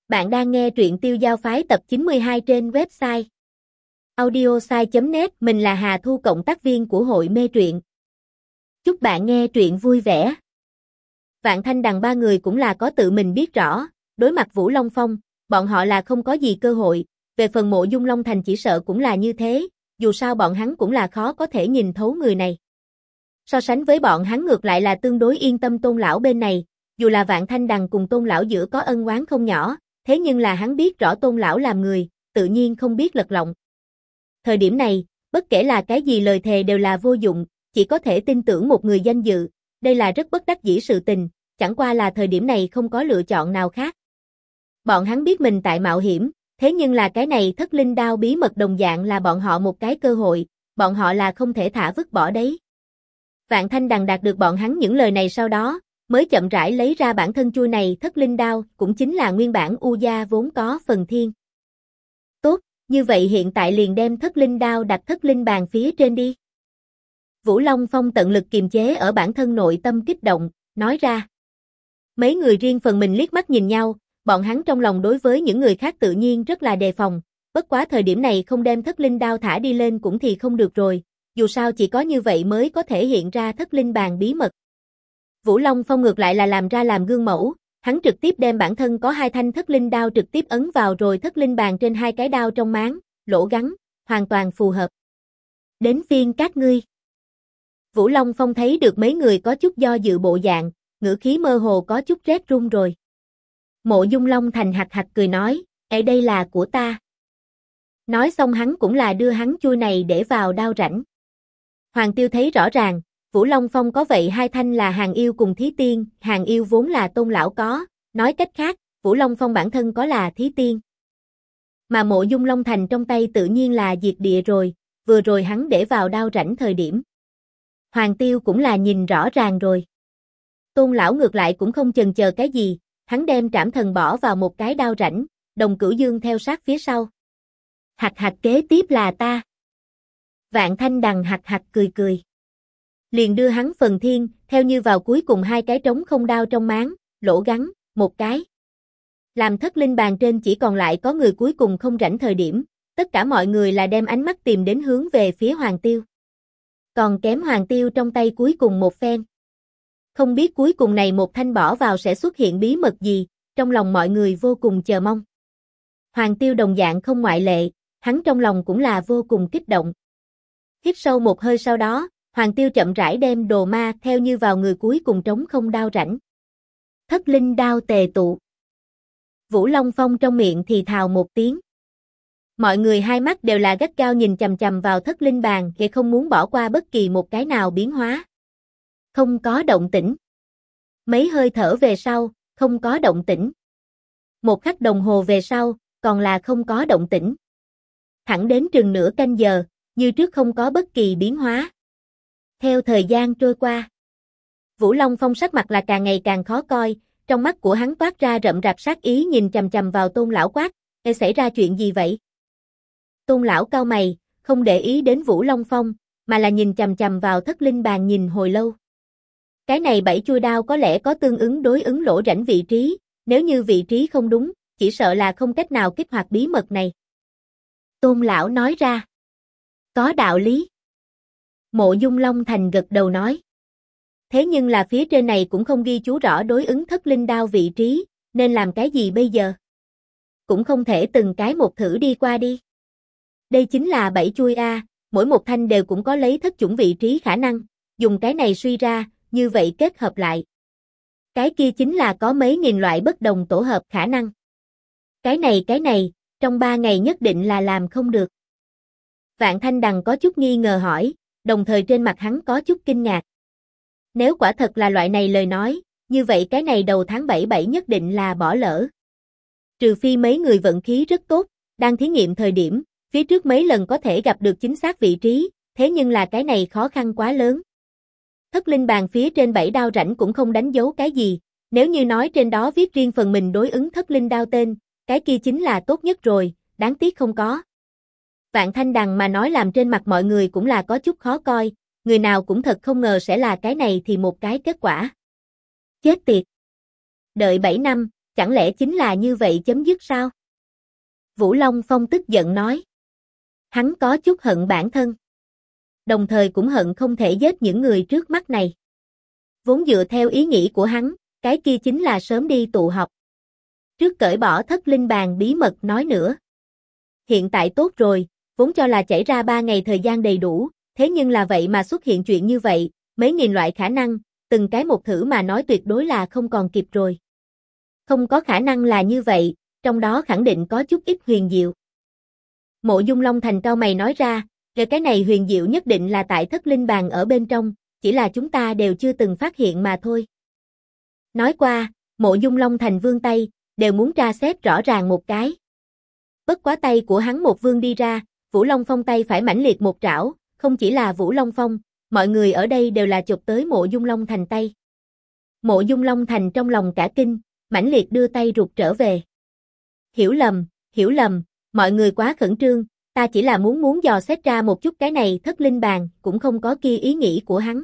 Bạn đang nghe truyện Tiêu Giao Phái tập 92 trên website audiosai.net. Mình là Hà Thu, cộng tác viên của hội mê truyện. Chúc bạn nghe truyện vui vẻ. Vạn Thanh Đằng ba người cũng là có tự mình biết rõ, đối mặt Vũ Long Phong, bọn họ là không có gì cơ hội, về phần Mộ Dung Long Thành chỉ sợ cũng là như thế, dù sao bọn hắn cũng là khó có thể nhìn thấu người này. So sánh với bọn hắn ngược lại là tương đối yên tâm Tôn lão bên này, dù là Vạn Thanh Đằng cùng Tôn lão giữa có ân oán không nhỏ, thế nhưng là hắn biết rõ Tôn lão làm người, tự nhiên không biết lật lọng. Thời điểm này, bất kể là cái gì lời thề đều là vô dụng, chỉ có thể tin tưởng một người danh dự, đây là rất bất đắc dĩ sự tình, chẳng qua là thời điểm này không có lựa chọn nào khác. Bọn hắn biết mình tại mạo hiểm, thế nhưng là cái này Thất Linh Đao bí mật đồng dạng là bọn họ một cái cơ hội, bọn họ là không thể thả vứt bỏ đấy. Vạn Thanh Đằng đạt được bọn hắn những lời này sau đó, mới chậm rãi lấy ra bản thân chuôi này Thất Linh Đao, cũng chính là nguyên bản U Gia vốn có phần thiên. Tốt, như vậy hiện tại liền đem Thất Linh Đao đặt Thất Linh bàn phía trên đi. Vũ Long Phong tận lực kiềm chế ở bản thân nội tâm kích động, nói ra. Mấy người riêng phần mình liếc mắt nhìn nhau, bọn hắn trong lòng đối với những người khác tự nhiên rất là đề phòng, bất quá thời điểm này không đem Thất Linh Đao thả đi lên cũng thì không được rồi, dù sao chỉ có như vậy mới có thể hiện ra Thất Linh bàn bí mật. Vũ Long Phong ngược lại là làm ra làm gương mẫu, hắn trực tiếp đem bản thân có hai thanh Thất Linh Đao trực tiếp ấn vào rồi Thất Linh bàn trên hai cái đao trong máng, lỗ gắn, hoàn toàn phù hợp. Đến phiên các ngươi. Vũ Long Phong thấy được mấy người có chút do dự bộ dạng, ngữ khí mơ hồ có chút rét run rồi. Mộ Dung Long Thành hạc hạc cười nói, đây là của ta. Nói xong hắn cũng là đưa hắn chuôi này để vào đao rãnh. Hoàng Tiêu thấy rõ ràng, Vũ Long Phong có vậy hai thanh là Hàng Yêu cùng Thí Tiên, Hàng Yêu vốn là Tôn lão có, nói cách khác, Vũ Long Phong bản thân có là Thí Tiên. Mà Mộ Dung Long Thành trong tay tự nhiên là diệt địa rồi, vừa rồi hắn để vào đao rãnh thời điểm. Hoàng Tiêu cũng là nhìn rõ ràng rồi. Tôn lão ngược lại cũng không chần chờ cái gì, hắn đem trảm thần bỏ vào một cái đao rãnh, Đồng Cửu Dương theo sát phía sau. Hạc hạc kế tiếp là ta. Vạn Thanh Đằng hạc hạc cười cười. Liền đưa hắn phần thiên, theo như vào cuối cùng hai cái trống không đao trong máng, lỗ gắn, một cái. Làm Thất Linh bàn trên chỉ còn lại có người cuối cùng không rảnh thời điểm, tất cả mọi người là đem ánh mắt tìm đến hướng về phía Hoàng Tiêu. Còn kém Hoàng Tiêu trong tay cuối cùng một phen. Không biết cuối cùng này một thanh bỏ vào sẽ xuất hiện bí mật gì, trong lòng mọi người vô cùng chờ mong. Hoàng Tiêu đồng dạng không ngoại lệ, hắn trong lòng cũng là vô cùng kích động. Hít sâu một hơi sau đó, Hoàng Tiêu chậm rãi đem đồ ma theo như vào người cuối cùng trống không đao rãnh. Thất Linh Đao tề tụ. Vũ Long Phong trong miệng thì thào một tiếng. Mọi người hai mắt đều là gắt gao nhìn chằm chằm vào Thất Linh bàn, kẻ không muốn bỏ qua bất kỳ một cái nào biến hóa. Không có động tĩnh. Mấy hơi thở về sau, không có động tĩnh. Một khắc đồng hồ về sau, còn là không có động tĩnh. Thẳng đến chừng nửa canh giờ, như trước không có bất kỳ biến hóa. Theo thời gian trôi qua, Vũ Long Phong sắc mặt là càng ngày càng khó coi, trong mắt của hắn toát ra rậm rạp sát ý nhìn chằm chằm vào Tôn lão quát, xảy ra chuyện gì vậy? Tôn lão cau mày, không để ý đến Vũ Long Phong, mà là nhìn chằm chằm vào Thất Linh bàn nhìn hồi lâu. Cái này 7 chuôi đao có lẽ có tương ứng đối ứng lỗ rãnh vị trí, nếu như vị trí không đúng, chỉ sợ là không cách nào kích hoạt bí mật này. Tôn lão nói ra. Có đạo lý. Mộ Dung Long Thành gật đầu nói. Thế nhưng là phía trên này cũng không ghi chú rõ đối ứng Thất Linh Đao vị trí, nên làm cái gì bây giờ? Cũng không thể từng cái một thử đi qua đi. Đây chính là 7 chuôi A, mỗi một thanh đều cũng có lấy thất chủng vị trí khả năng, dùng cái này suy ra, như vậy kết hợp lại. Cái kia chính là có mấy nghìn loại bất đồng tổ hợp khả năng. Cái này, trong 3 ngày nhất định là làm không được. Vạn Thanh Đằng có chút nghi ngờ hỏi, đồng thời trên mặt hắn có chút kinh ngạc. Nếu quả thật là loại này lời nói, như vậy cái này đầu tháng 7 nhất định là bỏ lỡ. Trừ phi mấy người vận khí rất tốt, đang thí nghiệm thời điểm, phía trước mấy lần có thể gặp được chính xác vị trí, thế nhưng là cái này khó khăn quá lớn. Thất Linh bàn phía trên 7 đao rãnh cũng không đánh dấu cái gì, nếu như nói trên đó viết riêng phần mình đối ứng Thất Linh đao tên, cái kia chính là tốt nhất rồi, đáng tiếc không có. Vạn Thanh Đằng mà nói làm trên mặt mọi người cũng là có chút khó coi, người nào cũng thật không ngờ sẽ là cái này thì một cái kết quả. Chết tiệt. Đợi 7 năm, chẳng lẽ chính là như vậy chấm dứt sao? Vũ Long Phong tức giận nói. Hắn có chút hận bản thân. Đồng thời cũng hận không thể giết những người trước mắt này. Vốn dựa theo ý nghĩ của hắn, cái kia chính là sớm đi tụ họp. Trước cởi bỏ thất linh bàn bí mật nói nữa. Hiện tại tốt rồi, vốn cho là chảy ra 3 ngày thời gian đầy đủ, thế nhưng là vậy mà xuất hiện chuyện như vậy, mấy nghìn loại khả năng, từng cái một thử mà nói tuyệt đối là không còn kịp rồi. Không có khả năng là như vậy, trong đó khẳng định có chút ít huyền diệu. Mộ Dung Long Thành cau mày nói ra, cái này huyền diệu nhất định là tại thất linh bàn ở bên trong, chỉ là chúng ta đều chưa từng phát hiện mà thôi. Nói qua, Mộ Dung Long Thành vươn tay, đều muốn tra xét rõ ràng một cái. Bất quá tay của hắn một vươn đi ra, Vũ Long Phong tay phải mãnh liệt một trảo, không chỉ là Vũ Long Phong, mọi người ở đây đều là chụp tới Mộ Dung Long Thành tay. Mộ Dung Long Thành trong lòng cả kinh, mãnh liệt đưa tay rụt trở về. Hiểu lầm, mọi người quá khẩn trương, ta chỉ là muốn dò xét ra một chút cái này thất linh bàn, cũng không có kia ý nghĩ của hắn.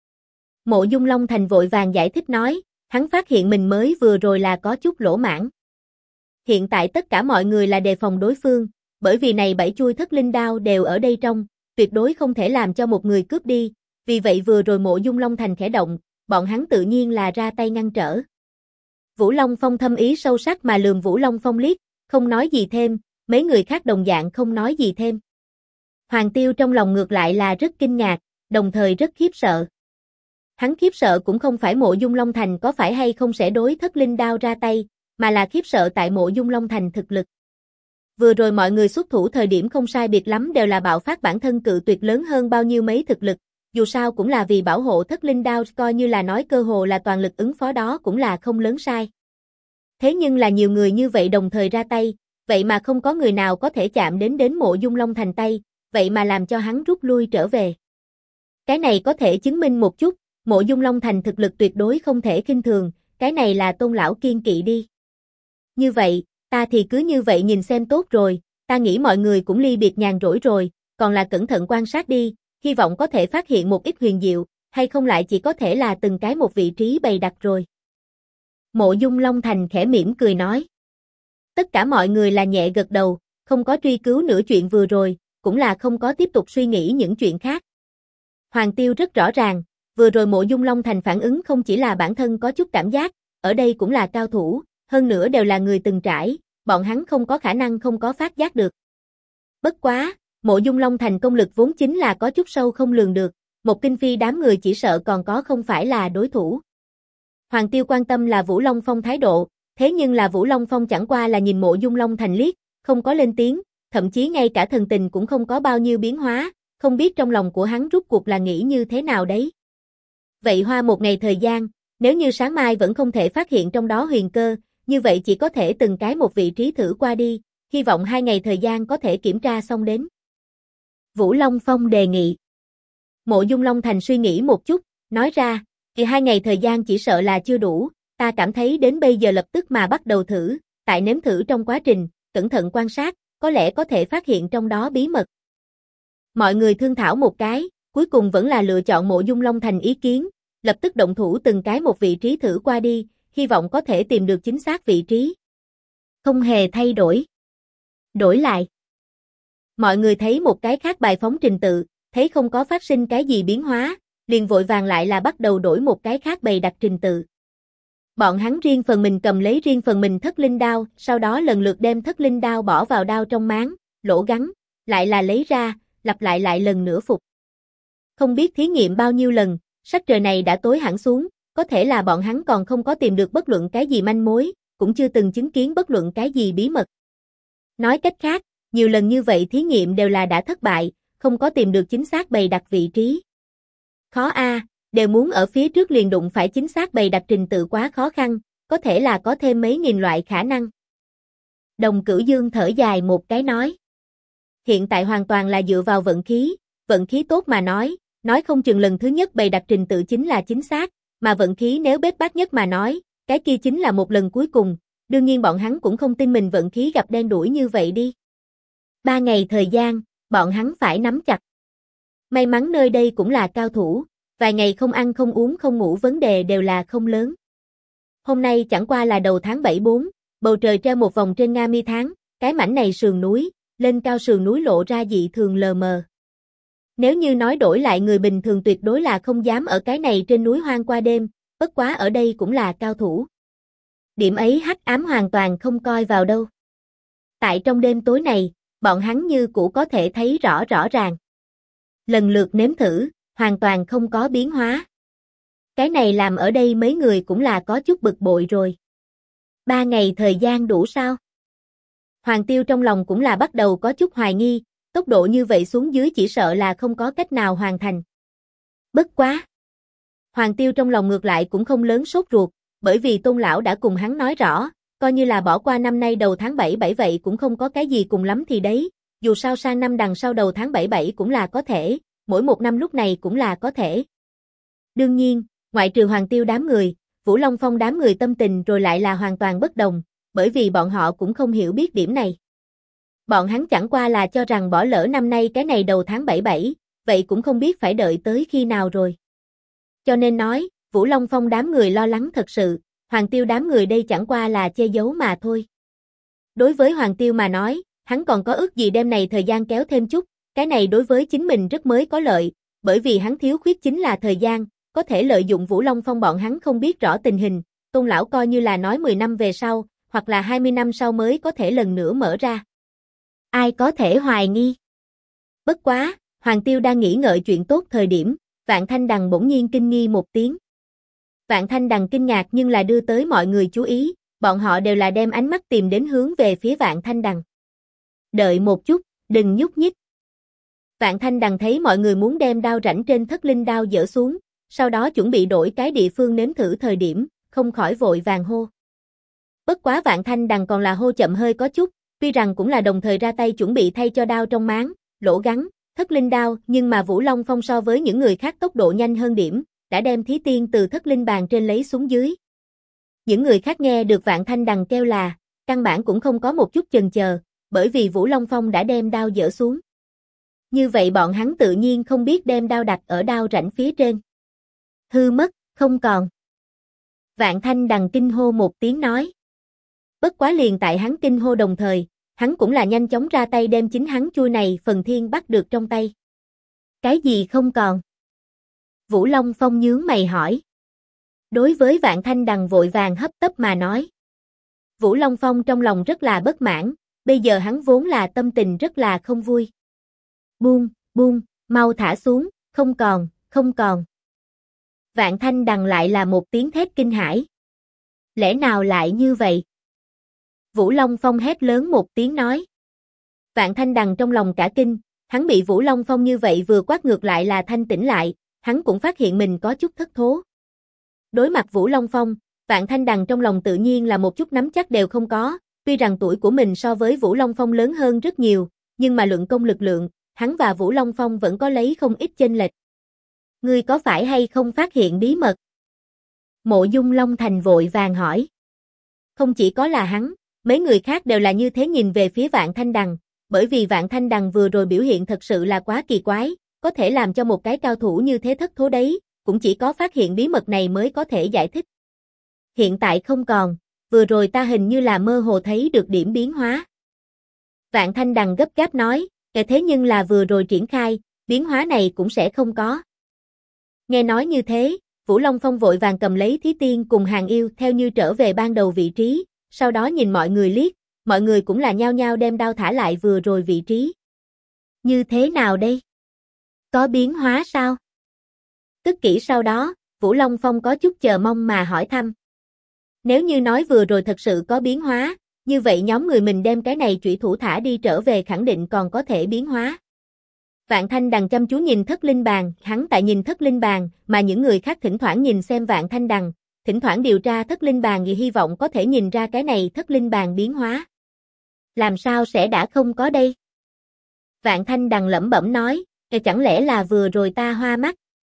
Mộ Dung Long Thành vội vàng giải thích nói, hắn phát hiện mình mới vừa rồi là có chút lỗ mãng. Hiện tại tất cả mọi người là đề phòng đối phương, bởi vì này 7 chuôi thất linh đao đều ở đây trong, tuyệt đối không thể làm cho một người cướp đi, vì vậy vừa rồi Mộ Dung Long Thành khẽ động, bọn hắn tự nhiên là ra tay ngăn trở. Vũ Long Phong thâm ý sâu sắc mà lườm Vũ Long Phong liếc, không nói gì thêm, mấy người khác đồng dạng không nói gì thêm. Hoàng Tiêu trong lòng ngược lại là rất kinh ngạc, đồng thời rất khiếp sợ. Hắn khiếp sợ cũng không phải Mộ Dung Long Thành có phải hay không sẽ đối thất linh đao ra tay, mà là khiếp sợ tại Mộ Dung Long Thành thực lực. Vừa rồi mọi người xuất thủ thời điểm không sai biệt lắm đều là bạo phát bản thân cự tuyệt lớn hơn bao nhiêu mấy thực lực, dù sao cũng là vì bảo hộ thất linh đao, coi như là nói cơ hồ là toàn lực ứng phó đó cũng là không lớn sai. Thế nhưng là nhiều người như vậy đồng thời ra tay, vậy mà không có người nào có thể chạm đến Mộ Dung Long Thành tay, vậy mà làm cho hắn rút lui trở về. Cái này có thể chứng minh một chút, Mộ Dung Long Thành thực lực tuyệt đối không thể khinh thường, cái này là Tôn lão kiên kỵ đi. Như vậy, ta thì cứ như vậy nhìn xem tốt rồi, ta nghĩ mọi người cũng ly biệt nhàn rỗi rồi, còn là cẩn thận quan sát đi, hy vọng có thể phát hiện một ít huyền diệu, hay không lại chỉ có thể là từng cái một vị trí bày đặt rồi. Mộ Dung Long Thành khẽ mỉm cười nói. Tất cả mọi người là nhẹ gật đầu, không có truy cứu nữa chuyện vừa rồi, cũng là không có tiếp tục suy nghĩ những chuyện khác. Hoàng Tiêu rất rõ ràng, vừa rồi Mộ Dung Long Thành phản ứng không chỉ là bản thân có chút cảm giác, ở đây cũng là cao thủ, hơn nữa đều là người từng trải, bọn hắn không có khả năng không có phát giác được. Bất quá, Mộ Dung Long Thành công lực vốn chính là có chút sâu không lường được, một kinh phi đám người chỉ sợ còn có không phải là đối thủ. Hoàng Tiêu quan tâm là Vũ Long Phong thái độ, thế nhưng là Vũ Long Phong chẳng qua là nhìn Mộ Dung Long Thành liếc, không có lên tiếng, thậm chí ngay cả thần tình cũng không có bao nhiêu biến hóa, không biết trong lòng của hắn rút cuộc là nghĩ như thế nào đấy. Vậy hoa một ngày thời gian, nếu như sáng mai vẫn không thể phát hiện trong đó huyền cơ, như vậy chỉ có thể từng cái một vị trí thử qua đi, hy vọng 2 ngày thời gian có thể kiểm tra xong đến. Vũ Long Phong đề nghị. Mộ Dung Long Thành suy nghĩ một chút, nói ra, thì 2 ngày thời gian chỉ sợ là chưa đủ, ta cảm thấy đến bây giờ lập tức mà bắt đầu thử, tại nếm thử trong quá trình, cẩn thận quan sát, có lẽ có thể phát hiện trong đó bí mật. Mọi người thương thảo một cái, cuối cùng vẫn là lựa chọn Mộ Dung Long Thành ý kiến, lập tức động thủ từng cái một vị trí thử qua đi, hy vọng có thể tìm được chính xác vị trí. Không hề thay đổi. Đổi lại. Mọi người thấy một cái khác bài phóng trình tự, thấy không có phát sinh cái gì biến hóa, liền vội vàng lại là bắt đầu đổi một cái khác bày đặt trình tự. Bọn hắn riêng phần mình cầm lấy riêng phần mình thất linh đao, sau đó lần lượt đem thất linh đao bỏ vào đao trong máng, lỗ gắn, lại là lấy ra, lặp lại lần nữa phục. Không biết thí nghiệm bao nhiêu lần, sắc trời này đã tối hẳn xuống, có thể là bọn hắn còn không có tìm được bất luận cái gì manh mối, cũng chưa từng chứng kiến bất luận cái gì bí mật. Nói cách khác, nhiều lần như vậy thí nghiệm đều là đã thất bại, không có tìm được chính xác bày đặt vị trí. Khó a, đều muốn ở phía trước liền đụng phải chính xác bày đặt trình tự quá khó khăn, có thể là có thêm mấy nghìn loại khả năng. Đồng Cửu Dương thở dài một cái nói. Hiện tại hoàn toàn là dựa vào vận khí tốt mà nói không chừng lần thứ nhất bày đặt trình tự chính là chính xác, mà vận khí nếu bết bát nhất mà nói, cái kia chính là một lần cuối cùng, đương nhiên bọn hắn cũng không tin mình vận khí gặp đen đủi như vậy đi. 3 ngày thời gian, bọn hắn phải nắm chặt. May mắn nơi đây cũng là cao thủ, vài ngày không ăn không uống không ngủ vấn đề đều là không lớn. Hôm nay chẳng qua là đầu tháng 7-4, bầu trời treo một vòng trên Nga Mi tháng, cái mảnh này sườn núi, lên cao sườn núi lộ ra dị thường lờ mờ. Nếu như nói đổi lại người bình thường tuyệt đối là không dám ở cái này trên núi hoang qua đêm, bất quá ở đây cũng là cao thủ. Điểm ấy hắc ám hoàn toàn không coi vào đâu. Tại trong đêm tối này, bọn hắn như cũ có thể thấy rõ ràng. Lần lượt nếm thử, hoàn toàn không có biến hóa. Cái này làm ở đây mấy người cũng là có chút bực bội rồi. 3 ngày thời gian đủ sao? Hoàng Tiêu trong lòng cũng là bắt đầu có chút hoài nghi, tốc độ như vậy xuống dưới chỉ sợ là không có cách nào hoàn thành. Bất quá. Hoàng Tiêu trong lòng ngược lại cũng không lớn sốt ruột, bởi vì Tôn lão đã cùng hắn nói rõ, coi như là bỏ qua năm nay đầu tháng 7 vậy cũng không có cái gì cùng lắm thì đấy, dù sao sang năm đằng sau đầu tháng 7 cũng là có thể, mỗi một năm lúc này cũng là có thể. Đương nhiên, ngoại trừ Hoàng Tiêu đám người, Vũ Long Phong đám người tâm tình rồi lại là hoàn toàn bất đồng, bởi vì bọn họ cũng không hiểu biết điểm này. Bọn hắn chẳng qua là cho rằng bỏ lỡ năm nay cái này đầu tháng 7, vậy cũng không biết phải đợi tới khi nào rồi. Cho nên nói, Vũ Long Phong đám người lo lắng thật sự, Hoàng Tiêu đám người đây chẳng qua là che giấu mà thôi. Đối với Hoàng Tiêu mà nói, hắn còn có ước gì đêm này thời gian kéo thêm chút, cái này đối với chính mình rất mới có lợi, bởi vì hắn thiếu khuyết chính là thời gian, có thể lợi dụng Vũ Long Phong bọn hắn không biết rõ tình hình, Tôn lão coi như là nói 10 năm về sau, hoặc là 20 năm sau mới có thể lần nữa mở ra. Ai có thể hoài nghi? Bất quá, Hoàng Tiêu đang nghĩ ngợi chuyện tốt thời điểm, Vạn Thanh Đằng bỗng nhiên kinh nghi một tiếng. Vạn Thanh Đằng kinh ngạc nhưng là đưa tới mọi người chú ý, bọn họ đều là đem ánh mắt tìm đến hướng về phía Vạn Thanh Đằng. Đợi một chút, đừng nhúc nhích. Vạn Thanh Đằng thấy mọi người muốn đem đao rãnh trên thất linh đao dỡ xuống, sau đó chuẩn bị đổi cái địa phương nếm thử thời điểm, không khỏi vội vàng hô. Bất quá Vạn Thanh Đằng còn là hô chậm hơi có chút, tuy rằng cũng là đồng thời ra tay chuẩn bị thay cho đao trong máng, lỗ gắn, thất linh đao, nhưng mà Vũ Long Phong so với những người khác tốc độ nhanh hơn điểm, đã đem Thí Tiên từ thất linh bàn trên lấy xuống dưới. Những người khác nghe được Vạn Thanh Đằng kêu là, căn bản cũng không có một chút chần chờ, bởi vì Vũ Long Phong đã đem đao dỡ xuống. Như vậy bọn hắn tự nhiên không biết đem đao đặt ở đao rãnh phía trên. Hư mất, không còn. Vạn Thanh Đằng kinh hô một tiếng nói. Bất quá liền tại hắn kinh hô đồng thời, hắn cũng là nhanh chóng ra tay đem chính hắn chuôi này phần thiên bắt được trong tay. Cái gì không còn? Vũ Long Phong nhướng mày hỏi. Đối với Vạn Thanh Đằng vội vàng hấp tấp mà nói. Vũ Long Phong trong lòng rất là bất mãn, bây giờ hắn vốn là tâm tình rất là không vui. Buông, mau thả xuống, không còn. Vạn Thanh Đằng lại là một tiếng thét kinh hãi. Lẽ nào lại như vậy? Vũ Long Phong hét lớn một tiếng nói. Vạn Thanh Đằng trong lòng cả kinh, hắn bị Vũ Long Phong như vậy vừa quát ngược lại là thanh tỉnh lại, hắn cũng phát hiện mình có chút thất thố. Đối mặt Vũ Long Phong, Vạn Thanh Đằng trong lòng tự nhiên là một chút nắm chắc đều không có, tuy rằng tuổi của mình so với Vũ Long Phong lớn hơn rất nhiều, nhưng mà luận công lực lượng, hắn và Vũ Long Phong vẫn có lấy không ít chênh lệch. Ngươi có phải hay không phát hiện bí mật? Mộ Dung Long Thành vội vàng hỏi. Không chỉ có là hắn, mấy người khác đều là như thế nhìn về phía Vạn Thanh Đằng, bởi vì Vạn Thanh Đằng vừa rồi biểu hiện thật sự là quá kỳ quái, có thể làm cho một cái cao thủ như thế thất thố đấy, cũng chỉ có phát hiện bí mật này mới có thể giải thích. Hiện tại không còn, vừa rồi ta hình như là mơ hồ thấy được điểm biến hóa. Vạn Thanh Đằng gấp gáp nói, thế nhưng là vừa rồi triển khai, biến hóa này cũng sẽ không có. Nghe nói như thế, Vũ Long Phong vội vàng cầm lấy Thí Tiên cùng Hàng Yêu theo như trở về ban đầu vị trí, sau đó nhìn mọi người liếc, mọi người cũng là nhao nhao đem đao thả lại vừa rồi vị trí. Như thế nào đây? Có biến hóa sao? Tức kỹ sau đó, Vũ Long Phong có chút chờ mong mà hỏi thăm. Nếu như nói vừa rồi thật sự có biến hóa, như vậy nhóm người mình đem cái này trụy thủ thả đi trở về khẳng định còn có thể biến hóa. Vạn Thanh Đằng chăm chú nhìn thất linh bàn, hắn tại nhìn thất linh bàn, mà những người khác thỉnh thoảng nhìn xem Vạn Thanh Đằng, thỉnh thoảng điều tra thất linh bàn vì hy vọng có thể nhìn ra cái này thất linh bàn biến hóa. Làm sao sẽ đã không có đây? Vạn Thanh Đằng lẩm bẩm nói, chẳng lẽ là vừa rồi ta hoa mắt?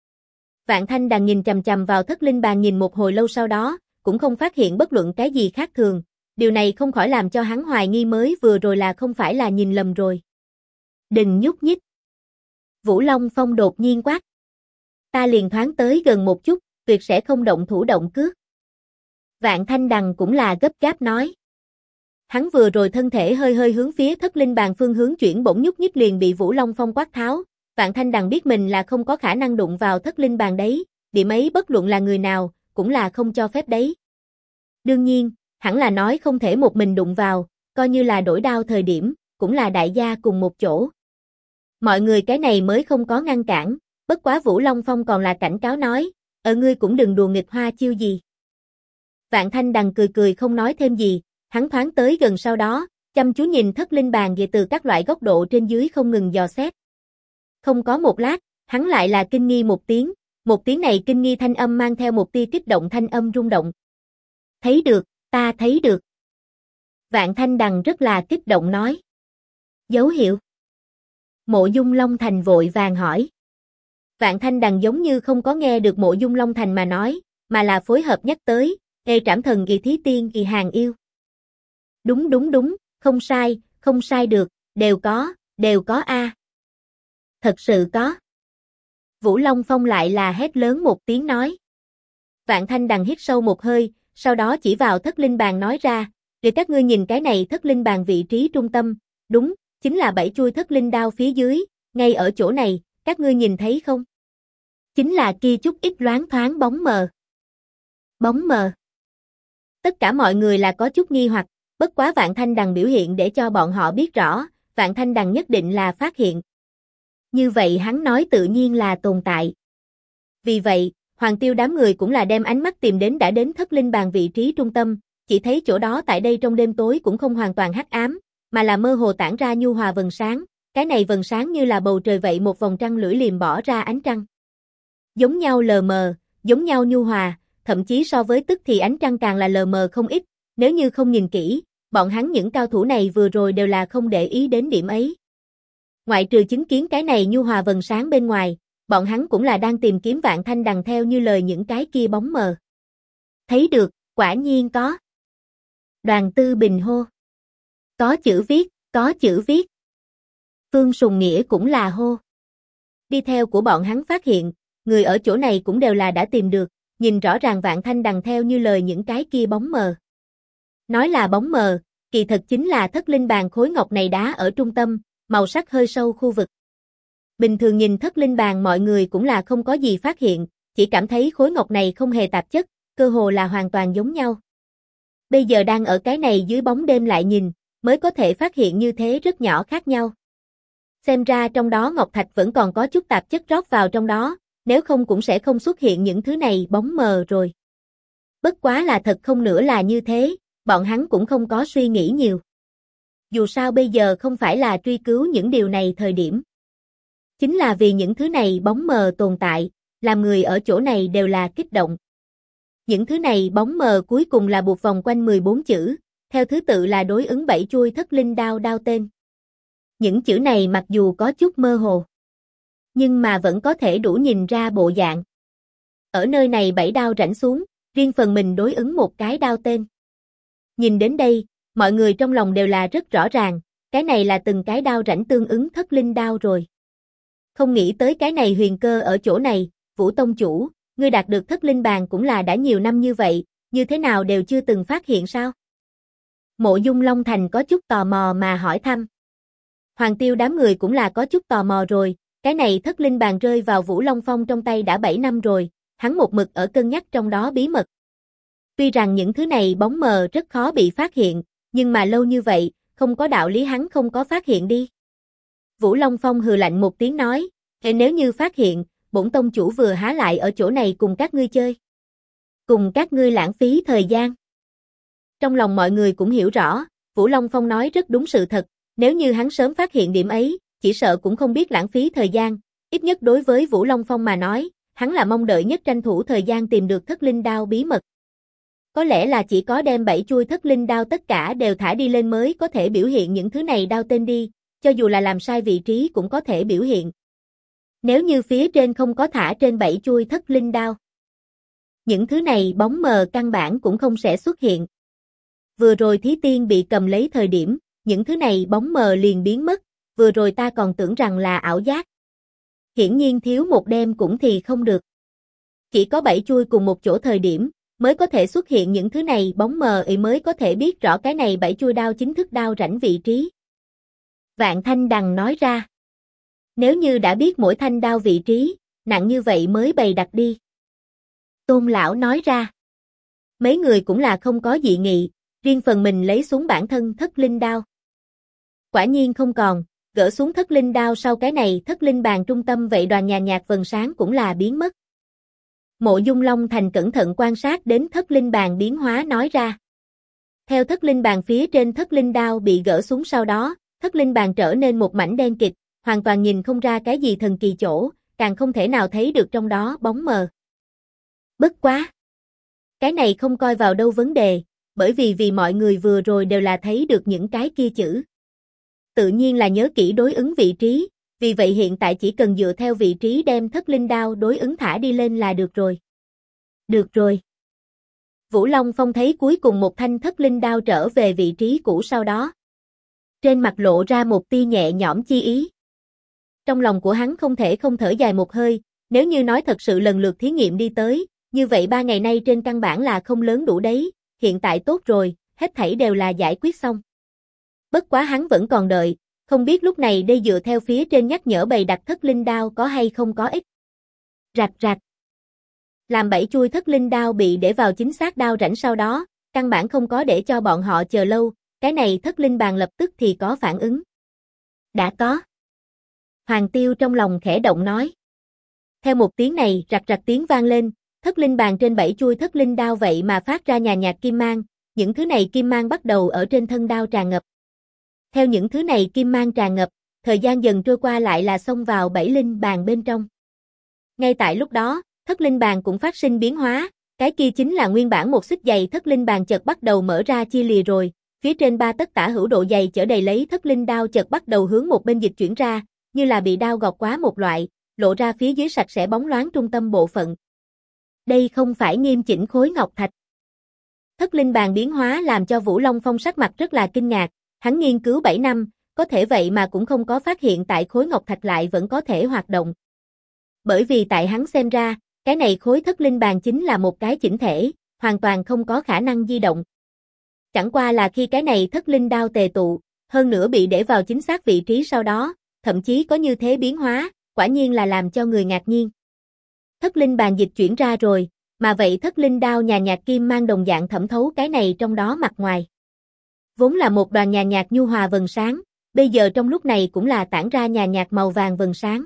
Vạn Thanh Đằng nhìn chằm chằm vào thất linh bàn nhìn một hồi lâu sau đó, cũng không phát hiện bất luận cái gì khác thường, điều này không khỏi làm cho hắn hoài nghi mới vừa rồi là không phải là nhìn lầm rồi. Đừng nhúc nhích. Vũ Long Phong đột nhiên quát. Ta liền thoáng tới gần một chút, tuyệt sẽ không động thủ động cước. Vạn Thanh Đằng cũng là gấp gáp nói. Hắn vừa rồi thân thể hơi hơi hướng phía thất linh bàn phương hướng chuyển bỗng nhúc nhích liền bị Vũ Long Phong quát tháo. Vạn Thanh Đằng biết mình là không có khả năng đụng vào thất linh bàn đấy, điểm ấy bất luận là người nào, cũng là không cho phép đấy. Đương nhiên, hẳn là nói không thể một mình đụng vào, coi như là đổi đao thời điểm, cũng là đại gia cùng một chỗ. Mọi người cái này mới không có ngăn cản, bất quá Vũ Long Phong còn là cảnh cáo nói, ngươi cũng đừng đùa nghịch hoa chiêu gì. Vạn Thanh Đằng cười cười không nói thêm gì, hắn thoáng tới gần sau đó, chăm chú nhìn thất linh bàn về từ các loại góc độ trên dưới không ngừng dò xét. Không có một lát, hắn lại là kinh nghi một tiếng này kinh nghi thanh âm mang theo một tia kích động thanh âm rung động. Thấy được, ta thấy được. Vạn Thanh Đằng rất là kích động nói. Dấu hiệu. Mộ Dung Long Thành vội vàng hỏi. Vạn Thanh Đằng giống như không có nghe được Mộ Dung Long Thành mà nói, mà là phối hợp nhắc tới, trảm thần kỳ thí tiên kỳ hàng yêu. Đúng, không sai được, đều có a. Thật sự có. Vũ Long Phong lại là hét lớn một tiếng nói. Vạn Thanh Đằng hít sâu một hơi, sau đó chỉ vào thất linh bàn nói ra, để các ngươi nhìn cái này thất linh bàn vị trí trung tâm, đúng, chính là 7 chuôi thất linh đao phía dưới, ngay ở chỗ này, các ngươi nhìn thấy không? Chính là kia chút ít loáng thoáng bóng mờ. Bóng mờ. Tất cả mọi người là có chút nghi hoặc, bất quá Vạn Thanh Đằng biểu hiện để cho bọn họ biết rõ, Vạn Thanh Đằng nhất định là phát hiện. Như vậy hắn nói tự nhiên là tồn tại. Vì vậy, Hoàng Tiêu đám người cũng là đem ánh mắt tìm đến đã đến thất linh bàn vị trí trung tâm, chỉ thấy chỗ đó tại đây trong đêm tối cũng không hoàn toàn hắc ám, mà là mơ hồ tản ra nhu hòa vầng sáng, cái này vầng sáng như là bầu trời vậy một vòng trăng lưỡi liềm bỏ ra ánh trăng. Giống nhau lờ mờ, giống nhau nhu hòa, thậm chí so với tức thì ánh trăng càng là lờ mờ không ít, nếu như không nhìn kỹ, bọn hắn những cao thủ này vừa rồi đều là không để ý đến điểm ấy. Ngoại trừ chứng kiến cái này nhu hòa vầng sáng bên ngoài, bọn hắn cũng là đang tìm kiếm Vạn Thanh Đằng theo như lời những cái kia bóng mờ. Thấy được, quả nhiên có. Đoàn Tư Bình hô. Có chữ viết. Phương Sùng Nghĩa cũng là hô. Đi theo của bọn hắn phát hiện, người ở chỗ này cũng đều là đã tìm được, nhìn rõ ràng Vạn Thanh Đằng theo như lời những cái kia bóng mờ. Nói là bóng mờ, kỳ thật chính là thất linh bàn khối ngọc này đá ở trung tâm, màu sắc hơi sâu khu vực. Bình thường nhìn thất linh bàn mọi người cũng là không có gì phát hiện, chỉ cảm thấy khối ngọc này không hề tạp chất, cơ hồ là hoàn toàn giống nhau. Bây giờ đang ở cái này dưới bóng đêm lại nhìn, mới có thể phát hiện như thế rất nhỏ khác nhau. Xem ra trong đó ngọc thạch vẫn còn có chút tạp chất rót vào trong đó, nếu không cũng sẽ không xuất hiện những thứ này bóng mờ rồi. Bất quá là thật không nữa là như thế, bọn hắn cũng không có suy nghĩ nhiều. Dù sao bây giờ không phải là truy cứu những điều này thời điểm. Chính là vì những thứ này bóng mờ tồn tại, làm người ở chỗ này đều là kích động. Những thứ này bóng mờ cuối cùng là buộc vòng quanh 14 chữ, theo thứ tự là đối ứng 7 chuôi thất linh đao đao tên. Những chữ này mặc dù có chút mơ hồ, nhưng mà vẫn có thể đủ nhìn ra bộ dạng. Ở nơi này 7 đao rãnh xuống, riêng phần mình đối ứng một cái đao tên. Nhìn đến đây, mọi người trong lòng đều là rất rõ ràng, cái này là từng cái đao rãnh tương ứng thất linh đao rồi. Không nghĩ tới cái này huyền cơ ở chỗ này, Vũ Tông Chủ, ngươi đạt được thất linh bàn cũng là đã nhiều năm như vậy, như thế nào đều chưa từng phát hiện sao? Mộ Dung Long Thành có chút tò mò mà hỏi thăm. Hoàng Tiêu đám người cũng là có chút tò mò rồi, cái này thất linh bàn rơi vào Vũ Long Phong trong tay đã 7 năm rồi, hắn một mực ở cân nhắc trong đó bí mật. Tuy rằng những thứ này bóng mờ rất khó bị phát hiện, nhưng mà lâu như vậy, không có đạo lý hắn không có phát hiện đi. Vũ Long Phong hừ lạnh một tiếng nói, nếu như phát hiện, bổn tông chủ vừa há lại ở chỗ này cùng các ngươi chơi. Cùng các ngươi lãng phí thời gian. Trong lòng mọi người cũng hiểu rõ, Vũ Long Phong nói rất đúng sự thật, nếu như hắn sớm phát hiện điểm ấy, chỉ sợ cũng không biết lãng phí thời gian, ít nhất đối với Vũ Long Phong mà nói, hắn là mong đợi nhất tranh thủ thời gian tìm được thất linh đao bí mật. Có lẽ là chỉ có đem 7 chuôi thất linh đao tất cả đều thả đi lên mới có thể biểu hiện những thứ này đao tên đi, cho dù là làm sai vị trí cũng có thể biểu hiện. Nếu như phía trên không có thả trên 7 chuôi thất linh đao, những thứ này bóng mờ căn bản cũng không sẽ xuất hiện. Vừa rồi thí tiên bị cầm lấy thời điểm, những thứ này bóng mờ liền biến mất, vừa rồi ta còn tưởng rằng là ảo giác. Hiển nhiên thiếu một đêm cũng thì không được. Chỉ có 7 chuôi cùng một chỗ thời điểm, mới có thể xuất hiện những thứ này, bóng mờ ấy mới có thể biết rõ cái này 7 chuôi đao chính thức đao rãnh vị trí. Vạn Thanh Đằng nói ra. Nếu như đã biết mỗi thanh đao vị trí, nặng như vậy mới bày đặt đi. Tôn lão nói ra. Mấy người cũng là không có dị nghị, riêng phần mình lấy xuống bản thân thất linh đao. Quả nhiên không còn, gỡ xuống thất linh đao sau cái này thất linh bàn trung tâm vậy đoàn nhà nhạc vầng sáng cũng là biến mất. Mộ Dung Long Thành cẩn thận quan sát đến thất linh bàn biến hóa nói ra. Theo thất linh bàn phía trên thất linh đao bị gỡ xuống sau đó, thất linh bàn trở nên một mảnh đen kịt, hoàn toàn nhìn không ra cái gì thần kỳ chỗ, càng không thể nào thấy được trong đó bóng mờ. Bất quá! Cái này không coi vào đâu vấn đề, bởi vì mọi người vừa rồi đều là thấy được những cái kia chữ. Tự nhiên là nhớ kỹ đối ứng vị trí, vì vậy hiện tại chỉ cần dựa theo vị trí đem thất linh đao đối ứng thả đi lên là được rồi. Được rồi. Vũ Long Phong thấy cuối cùng một thanh thất linh đao trở về vị trí cũ sau đó. Trên mặt lộ ra một tia nhẹ nhõm chi ý. Trong lòng của hắn không thể không thở dài một hơi, nếu như nói thật sự lần lượt thí nghiệm đi tới, như vậy 3 ngày nay trên căn bản là không lớn đủ đấy, hiện tại tốt rồi, hết thảy đều là giải quyết xong. Bất quá hắn vẫn còn đợi, không biết lúc này đây dựa theo phía trên nhắc nhở bày đặt thất linh đao có hay không có ích. Rạch rạch. Làm 7 chuôi thất linh đao bị để vào chính xác đao rãnh sau đó, căn bản không có để cho bọn họ chờ lâu, cái này thất linh bàn lập tức thì có phản ứng. Đã có. Hoàng Tiêu trong lòng khẽ động nói. Theo một tiếng này rạch rạch tiếng vang lên, thất linh bàn trên 7 chuôi thất linh đao vậy mà phát ra nhàn nhạt kim mang, những thứ này kim mang bắt đầu ở trên thân đao tràn ngập. Theo những thứ này kim mang tràn ngập, thời gian dần trôi qua lại là xông vào 7 linh bàn bên trong. Ngay tại lúc đó, thất linh bàn cũng phát sinh biến hóa, cái kia chính là nguyên bản một xích dày thất linh bàn chợt bắt đầu mở ra chia lìa rồi, phía trên 3 tấc tả hữu độ dày chở đầy lấy thất linh đao chợt bắt đầu hướng một bên dịch chuyển ra, như là bị đao gọt quá một loại, lộ ra phía dưới sạch sẽ bóng loáng trung tâm bộ phận. Đây không phải nghiêm chỉnh khối ngọc thạch. Thất linh bàn biến hóa làm cho Vũ Long Phong sắc mặt rất là kinh ngạc, hắn nghiên cứu 7 năm, có thể vậy mà cũng không có phát hiện tại khối ngọc thạch lại vẫn có thể hoạt động. Bởi vì tại hắn xem ra, cái này khối thất linh bàn chính là một cái chỉnh thể, hoàn toàn không có khả năng di động. Chẳng qua là khi cái này thất linh đao tề tụ, hơn nữa bị để vào chính xác vị trí sau đó, thậm chí có như thế biến hóa, quả nhiên là làm cho người ngạc nhiên. Thất linh bàn dịch chuyển ra rồi, mà vậy thất linh đao nhàn nhạt kim mang đồng dạng thẩm thấu cái này trong đó mặt ngoài. Vốn là một đoàn nhàn nhạt nhu hòa vầng sáng, bây giờ trong lúc này cũng là tản ra nhàn nhạt màu vàng vầng sáng.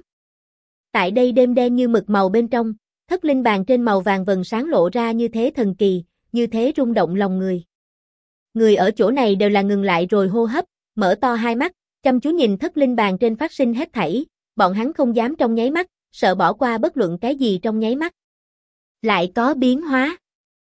Tại đây đêm đen như mực màu bên trong, thất linh bàn trên màu vàng vầng sáng lộ ra như thế thần kỳ, như thế rung động lòng người. Người ở chỗ này đều là ngừng lại rồi hô hấp, mở to hai mắt, chăm chú nhìn thất linh bàn trên phát sinh hết thảy, bọn hắn không dám trong nháy mắt, sợ bỏ qua bất luận cái gì trong nháy mắt. Lại có biến hóa.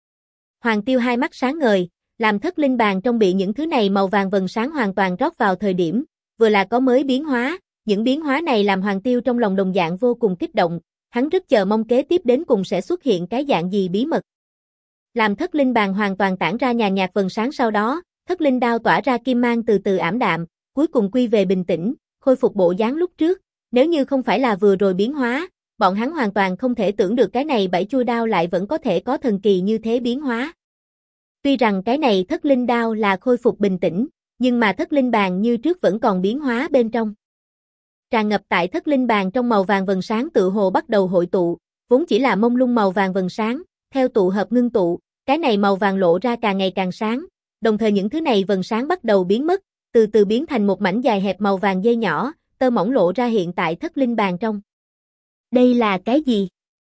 Hoàng Tiêu hai mắt sáng ngời, làm thất linh bàn trong bị những thứ này màu vàng vầng sáng hoàn toàn rót vào thời điểm, vừa là có mới biến hóa, những biến hóa này làm Hoàng Tiêu trong lòng đồng dạng vô cùng kích động, hắn rất chờ mong kế tiếp đến cùng sẽ xuất hiện cái dạng gì bí mật. Làm thất linh bàn hoàn toàn tản ra nhàn nhạt vầng sáng sau đó, thất linh đao tỏa ra kim mang từ từ ảm đạm, cuối cùng quy về bình tĩnh, khôi phục bộ dáng lúc trước, nếu như không phải là vừa rồi biến hóa, bọn hắn hoàn toàn không thể tưởng được cái này 7 chuôi đao lại vẫn có thể có thần kỳ như thế biến hóa. Tuy rằng cái này thất linh đao là khôi phục bình tĩnh, nhưng mà thất linh bàn như trước vẫn còn biến hóa bên trong. Tràn ngập tại thất linh bàn trong màu vàng vầng sáng tự hồ bắt đầu hội tụ, vốn chỉ là mông lung màu vàng vầng sáng, theo tụ hợp ngưng tụ, cái này màu vàng lộ ra càng ngày càng sáng, đồng thời những thứ này vầng sáng bắt đầu biến mất, từ từ biến thành một mảnh dài hẹp màu vàng dây nhỏ, tơ mỏng lộ ra hiện tại thất linh bàn trong. Đây là cái gì?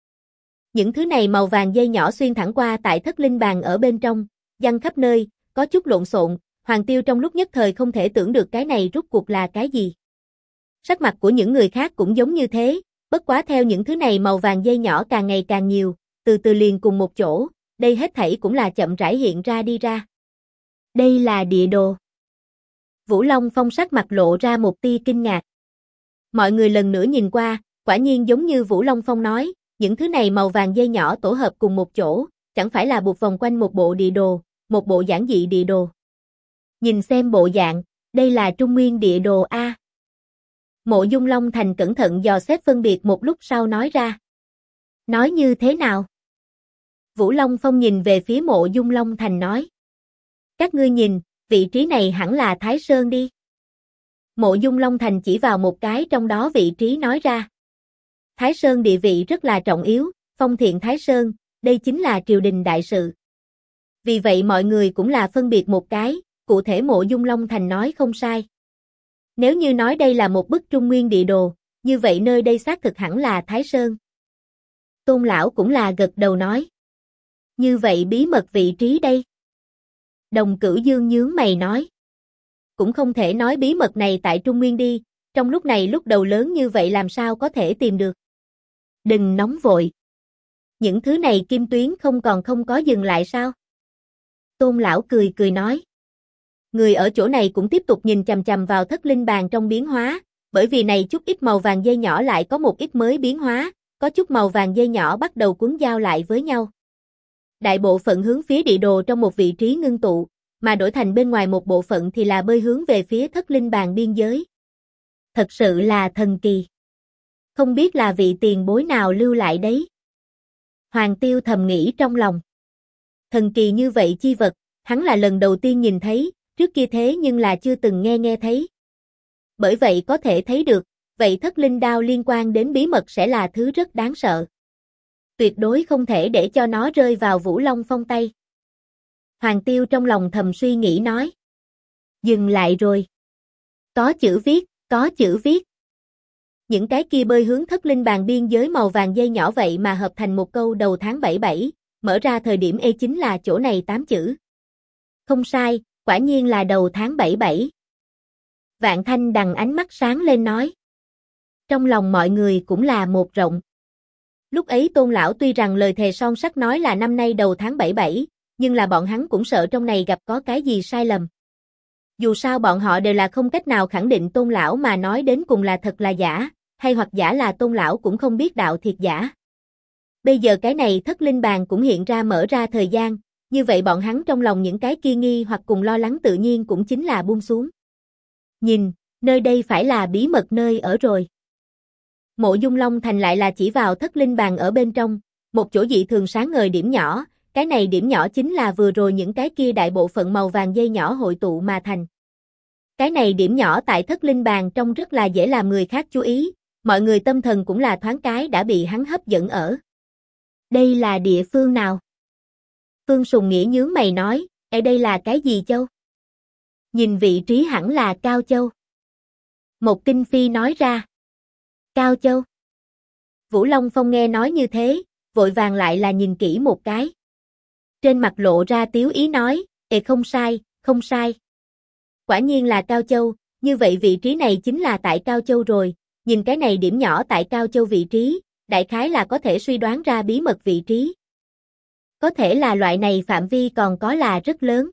Những thứ này màu vàng dây nhỏ xuyên thẳng qua tại thất linh bàn ở bên trong, giăng khắp nơi, có chút lộn xộn, Hoàng Tiêu trong lúc nhất thời không thể tưởng được cái này rút cuộc là cái gì. Sắc mặt của những người khác cũng giống như thế, bất quá theo những thứ này màu vàng dây nhỏ càng ngày càng nhiều, từ từ liền cùng một chỗ, đây hết thảy cũng là chậm rãi hiện ra đi ra. Đây là địa đồ. Vũ Long Phong sắc mặt lộ ra một tia kinh ngạc. Mọi người lần nữa nhìn qua, quả nhiên giống như Vũ Long Phong nói, những thứ này màu vàng dây nhỏ tổ hợp cùng một chỗ, chẳng phải là buộc vòng quanh một bộ địa đồ, một bộ giản dị địa đồ. Nhìn xem bộ dạng, đây là Trung Nguyên địa đồ A. Mộ Dung Long Thành cẩn thận dò xét phân biệt một lúc sau nói ra. Nói như thế nào? Vũ Long Phong nhìn về phía Mộ Dung Long Thành nói. Các ngươi nhìn, vị trí này hẳn là Thái Sơn đi. Mộ Dung Long Thành chỉ vào một cái trong đó vị trí nói ra. Thái Sơn địa vị rất là trọng yếu, phong thiện Thái Sơn, đây chính là triều đình đại sự. Vì vậy mọi người cũng là phân biệt một cái, cụ thể Mộ Dung Long Thành nói không sai. Nếu như nói đây là một bức Trung Nguyên địa đồ, như vậy nơi đây xác thực hẳn là Thái Sơn. Tôn lão cũng là gật đầu nói. Như vậy bí mật vị trí đây. Đồng Cửu Dương nhướng mày nói. Cũng không thể nói bí mật này tại Trung Nguyên đi, trong lúc này lúc đầu lớn như vậy làm sao có thể tìm được. Đừng nóng vội. Những thứ này kim tuyến không có dừng lại sao? Tôn lão cười cười nói. Người ở chỗ này cũng tiếp tục nhìn chằm chằm vào thất linh bàn trong biến hóa, bởi vì này chút ít màu vàng dây nhỏ lại có một ít mới biến hóa, có chút màu vàng dây nhỏ bắt đầu cuốn giao lại với nhau. Đại bộ phận hướng phía địa đồ trong một vị trí ngưng tụ, mà đổi thành bên ngoài một bộ phận thì là bơi hướng về phía thất linh bàn biên giới. Thật sự là thần kỳ. Không biết là vị tiền bối nào lưu lại đấy. Hoàng Tiêu thầm nghĩ trong lòng. Thần kỳ như vậy chi vật, hắn là lần đầu tiên nhìn thấy, trước kia thế nhưng là chưa từng nghe thấy. Bởi vậy có thể thấy được, vậy thất linh đao liên quan đến bí mật sẽ là thứ rất đáng sợ. Tuyệt đối không thể để cho nó rơi vào Vũ Long Phong tay. Hoàng Tiêu trong lòng thầm suy nghĩ nói. Dừng lại rồi. Có chữ viết, có chữ viết. Những cái kia bơi hướng thất linh bàn biên giới màu vàng dây nhỏ vậy mà hợp thành một câu đầu tháng 77, mở ra thời điểm chính là chỗ này 8 chữ. Không sai, quả nhiên là đầu tháng 77. Vạn Thanh Đằng ánh mắt sáng lên nói. Trong lòng mọi người cũng là một rộng. Lúc ấy Tôn lão tuy rằng lời thề son sắt nói là năm nay đầu tháng 77, nhưng là bọn hắn cũng sợ trong này gặp có cái gì sai lầm. Dù sao bọn họ đều là không cách nào khẳng định Tôn lão mà nói đến cùng là thật là giả, hay hoặc giả là Tôn lão cũng không biết đạo thiệt giả. Bây giờ cái này thất linh bàn cũng hiện ra mở ra thời gian, như vậy bọn hắn trong lòng những cái kia nghi hoặc cùng lo lắng tự nhiên cũng chính là buông xuống. Nhìn, nơi đây phải là bí mật nơi ở rồi. Mộ Dung Long Thành lại là chỉ vào thất linh bàn ở bên trong, một chỗ dị thường sáng ngời điểm nhỏ, cái này điểm nhỏ chính là vừa rồi những cái kia đại bộ phận màu vàng dây nhỏ hội tụ mà thành. Cái này điểm nhỏ tại thất linh bàn trong rất là dễ làm người khác chú ý, mọi người tâm thần cũng là thoáng cái đã bị hắn hấp dẫn ở. Đây là địa phương nào? Phương Sùng Nghĩa nhướng mày nói, ở đây là cái gì châu? Nhìn vị trí hẳn là Cao Châu. Một Kinh Phi nói ra. Cao Châu. Vũ Long Phong nghe nói như thế, vội vàng lại là nhìn kỹ một cái. Trên mặt lộ ra tiếu ý nói, không sai, không sai. Quả nhiên là Cao Châu, như vậy vị trí này chính là tại Cao Châu rồi, nhìn cái này điểm nhỏ tại Cao Châu vị trí, đại khái là có thể suy đoán ra bí mật vị trí. Có thể là loại này phạm vi còn có là rất lớn.